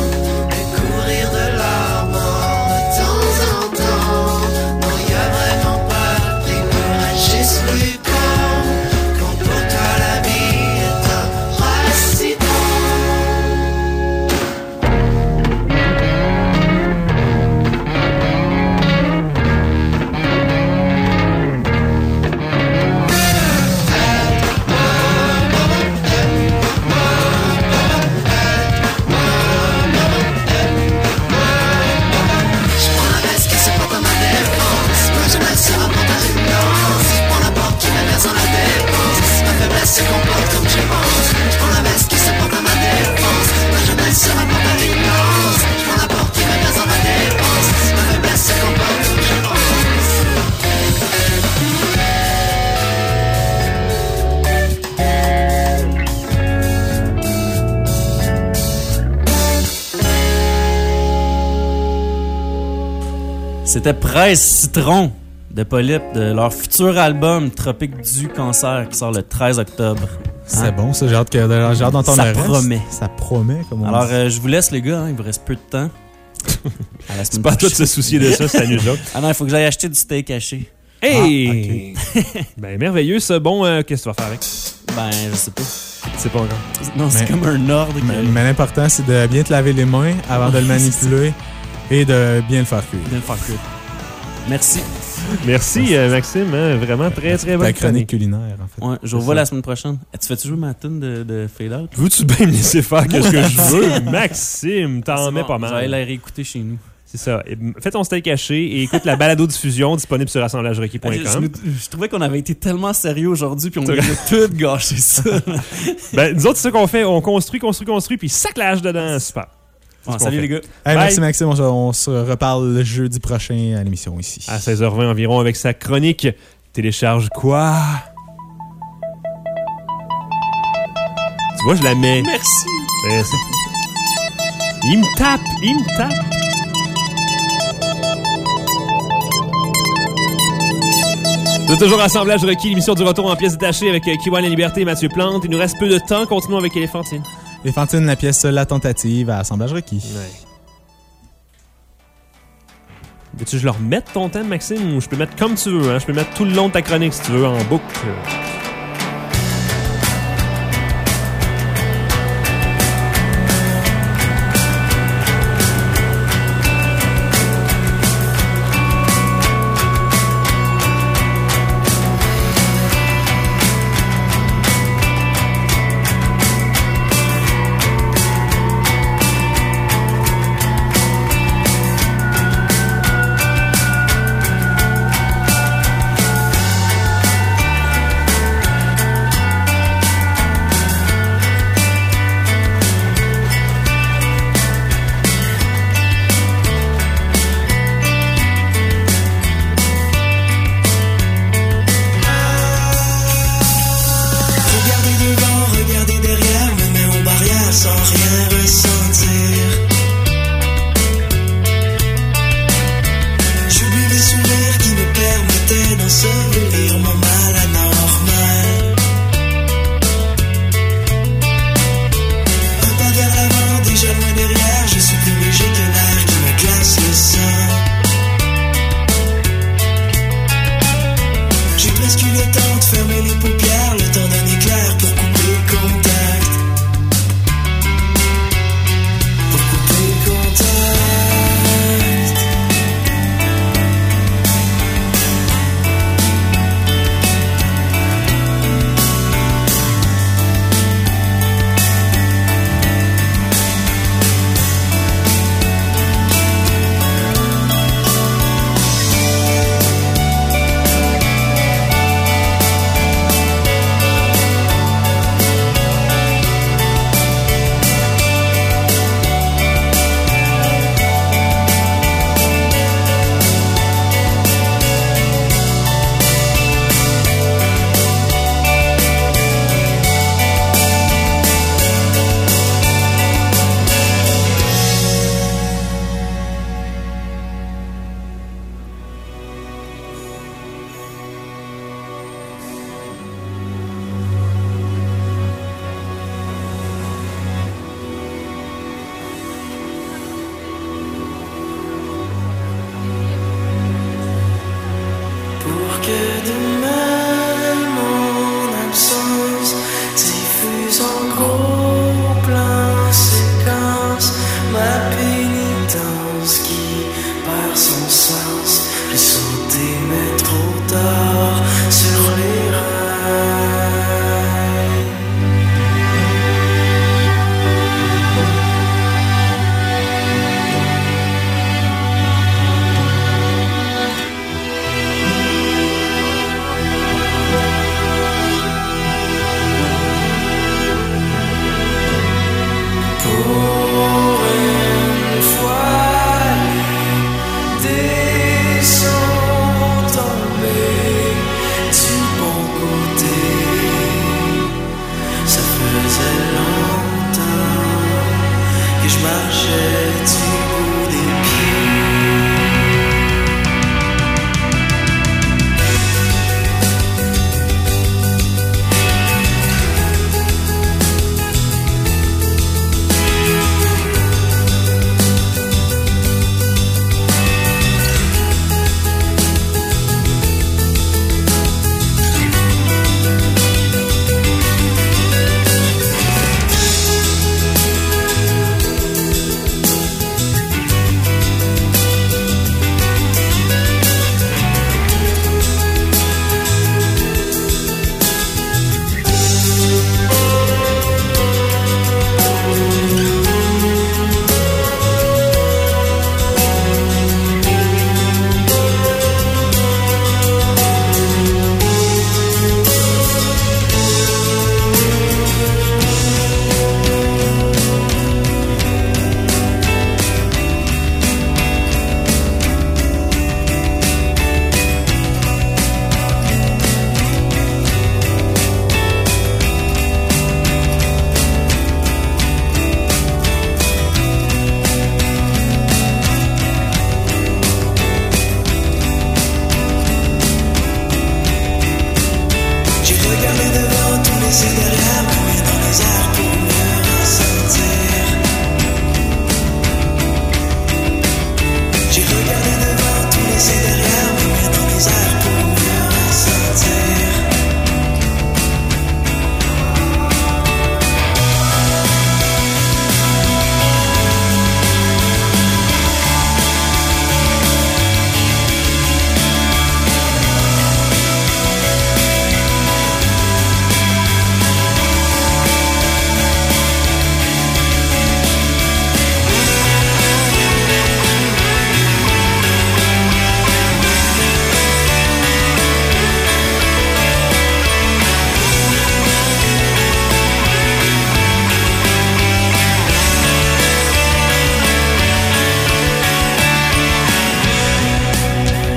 C'était Presse Citron de Polype, de leur futur album Tropique du Cancer qui sort le treize octobre. C'est Hein? bon, ça. J'ai hâte, que, j'ai hâte d'entendre Ça le reste. promet. Ça promet, comme on Alors, dit. euh, je vous laisse, les gars. Hein, il vous reste peu de temps. À la C'est semaine pas à toi de prochaine. se soucier de ça, c'est à nous autres. Ah non, il faut que j'aille acheter du steak haché. Hey! Ah, okay. Ben, merveilleux, ça. Bon, euh, qu'est-ce que tu vas faire avec? Ben, je sais pas. C'est pas encore. Non, c'est Mais- comme un ordre. que- Mais, mais l'important, c'est de bien te laver les mains avant de le manipuler et de bien le faire cuire. Bien le faire cuire. Merci. Merci, euh, Maxime. Hein, vraiment très, très bonne Ta chronique culinaire, en fait. Ouais, je vous revois la semaine prochaine. Eh, tu fais-tu jouer ma tune de, de Fade Out? Veux-tu bien me laisser faire qu'est-ce que je veux? Maxime, t'en C'est mets bon, pas Je vais mal. aller la réécouter chez nous. C'est ça. Et, fais ton steak haché et écoute la balado-diffusion disponible sur assemblages requis point Je, com. je- je trouvais qu'on avait été tellement sérieux aujourd'hui, puis on C'est a vrai. tout gâché ça. Ben, nous autres, c'est ça qu'on fait. On construit, construit, construit, puis sac la hache dedans. Super. Bon, C'est ce salut qu'on les fait. gars. Hey, Bye. merci Maxime, on se, on se reparle le jeudi prochain à l'émission ici. À seize heures vingt environ avec sa chronique. Télécharge quoi? Tu vois, je la mets. Merci. Ouais, c'est- il me tape, il me tape. C'est toujours Assemblage requis, l'émission du retour en pièces détachées avec euh, Kiwan La Liberté et Mathieu Plante. Il nous reste peu de temps. Continuons avec Éléphantine. Éléphantine, la pièce La Tentative à Assemblage requis. Ouais. Veux-tu que je le remette ton thème, Maxime, ou je peux le mettre comme tu veux, hein? Je peux le mettre tout le long de ta chronique si tu veux, en boucle.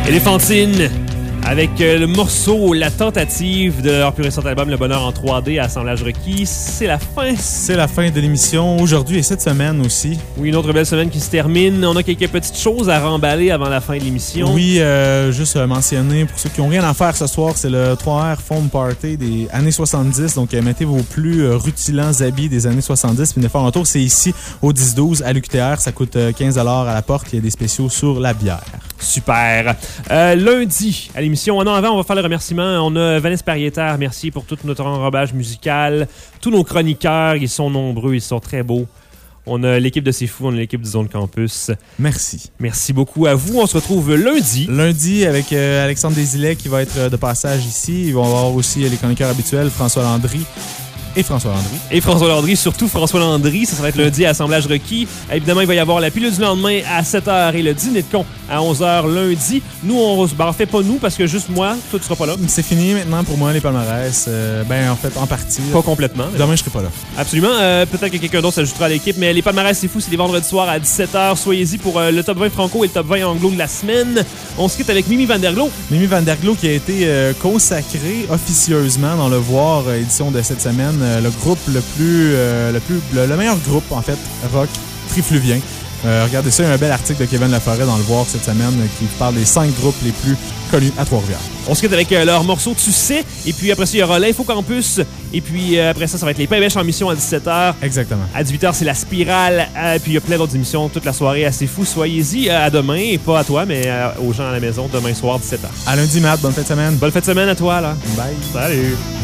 Éléphantine, avec euh, le morceau La Tentative de leur plus récent album Le Bonheur en trois D, assemblage requis. C'est la fin. C'est la fin de l'émission aujourd'hui et cette semaine aussi. Oui, une autre belle semaine qui se termine. On a quelques petites choses à remballer avant la fin de l'émission. Oui, euh, juste euh, mentionner, pour ceux qui n'ont rien à faire ce soir, c'est le trois R Foam Party des années soixante-dix. Donc, euh, mettez vos plus euh, rutilants habits des années soixante-dix. Puis, venez faire un tour. C'est ici, au dix douze, à l'U Q T R. Ça coûte euh, quinze dollars à la porte. Il y a des spéciaux sur la bière. Super. Euh, lundi, à l'émission, non, avant, on va faire le remerciement. On a Vanessa Parietta à remercier pour tout notre enrobage musical. Tous nos chroniqueurs, ils sont nombreux, ils sont très beaux. On a l'équipe de C'est Fou, on a l'équipe du Zone Campus. Merci. Merci beaucoup à vous. On se retrouve lundi. Lundi avec euh, Alexandre Desilets qui va être de passage ici. Ils vont avoir aussi les chroniqueurs habituels, François Landry. Et François Landry. Et François Landry, surtout François Landry. Ça, ça va être lundi à Assemblage requis. Évidemment, il va y avoir la pilule du lendemain à sept heures et le dîner de con à onze heures lundi. Nous, on ben, en fait pas nous parce que juste moi, toi, tu seras pas là. C'est fini maintenant pour moi, les palmarès. Euh, ben, en fait, en partie. Pas complètement. Demain, je serai pas là. Absolument. Euh, peut-être que quelqu'un d'autre s'ajoutera à l'équipe, mais les palmarès, c'est fou. C'est les vendredis soirs à dix-sept heures. Soyez-y pour euh, le top vingt franco et le top vingt anglo de la semaine. On se quitte avec Mimi Van Der Glo. Mimi Van Der Glo qui a été euh, consacrée officieusement dans le Voir euh, édition de cette semaine. Euh, le groupe le plus, euh, le plus, le, le meilleur groupe, en fait, rock trifluvien. Euh, regardez ça, il y a un bel article de Kevin Laforêt dans le Voir cette semaine euh, qui parle des cinq groupes les plus connus à Trois-Rivières. On se quitte avec euh, leur morceau Tu sais, et puis après ça, il y aura l'Info Campus, et puis euh, après ça, ça va être les Pains-Bêches en mission à dix-sept heures. Exactement. À dix-huit heures, c'est la Spirale, euh, puis il y a plein d'autres émissions toute la soirée assez fou. Soyez-y euh, à demain, et pas à toi, mais euh, aux gens à la maison, demain soir, dix-sept heures. À lundi, Matt. Bonne fête de semaine. Bonne fête de semaine à toi, là. Bye. Salut.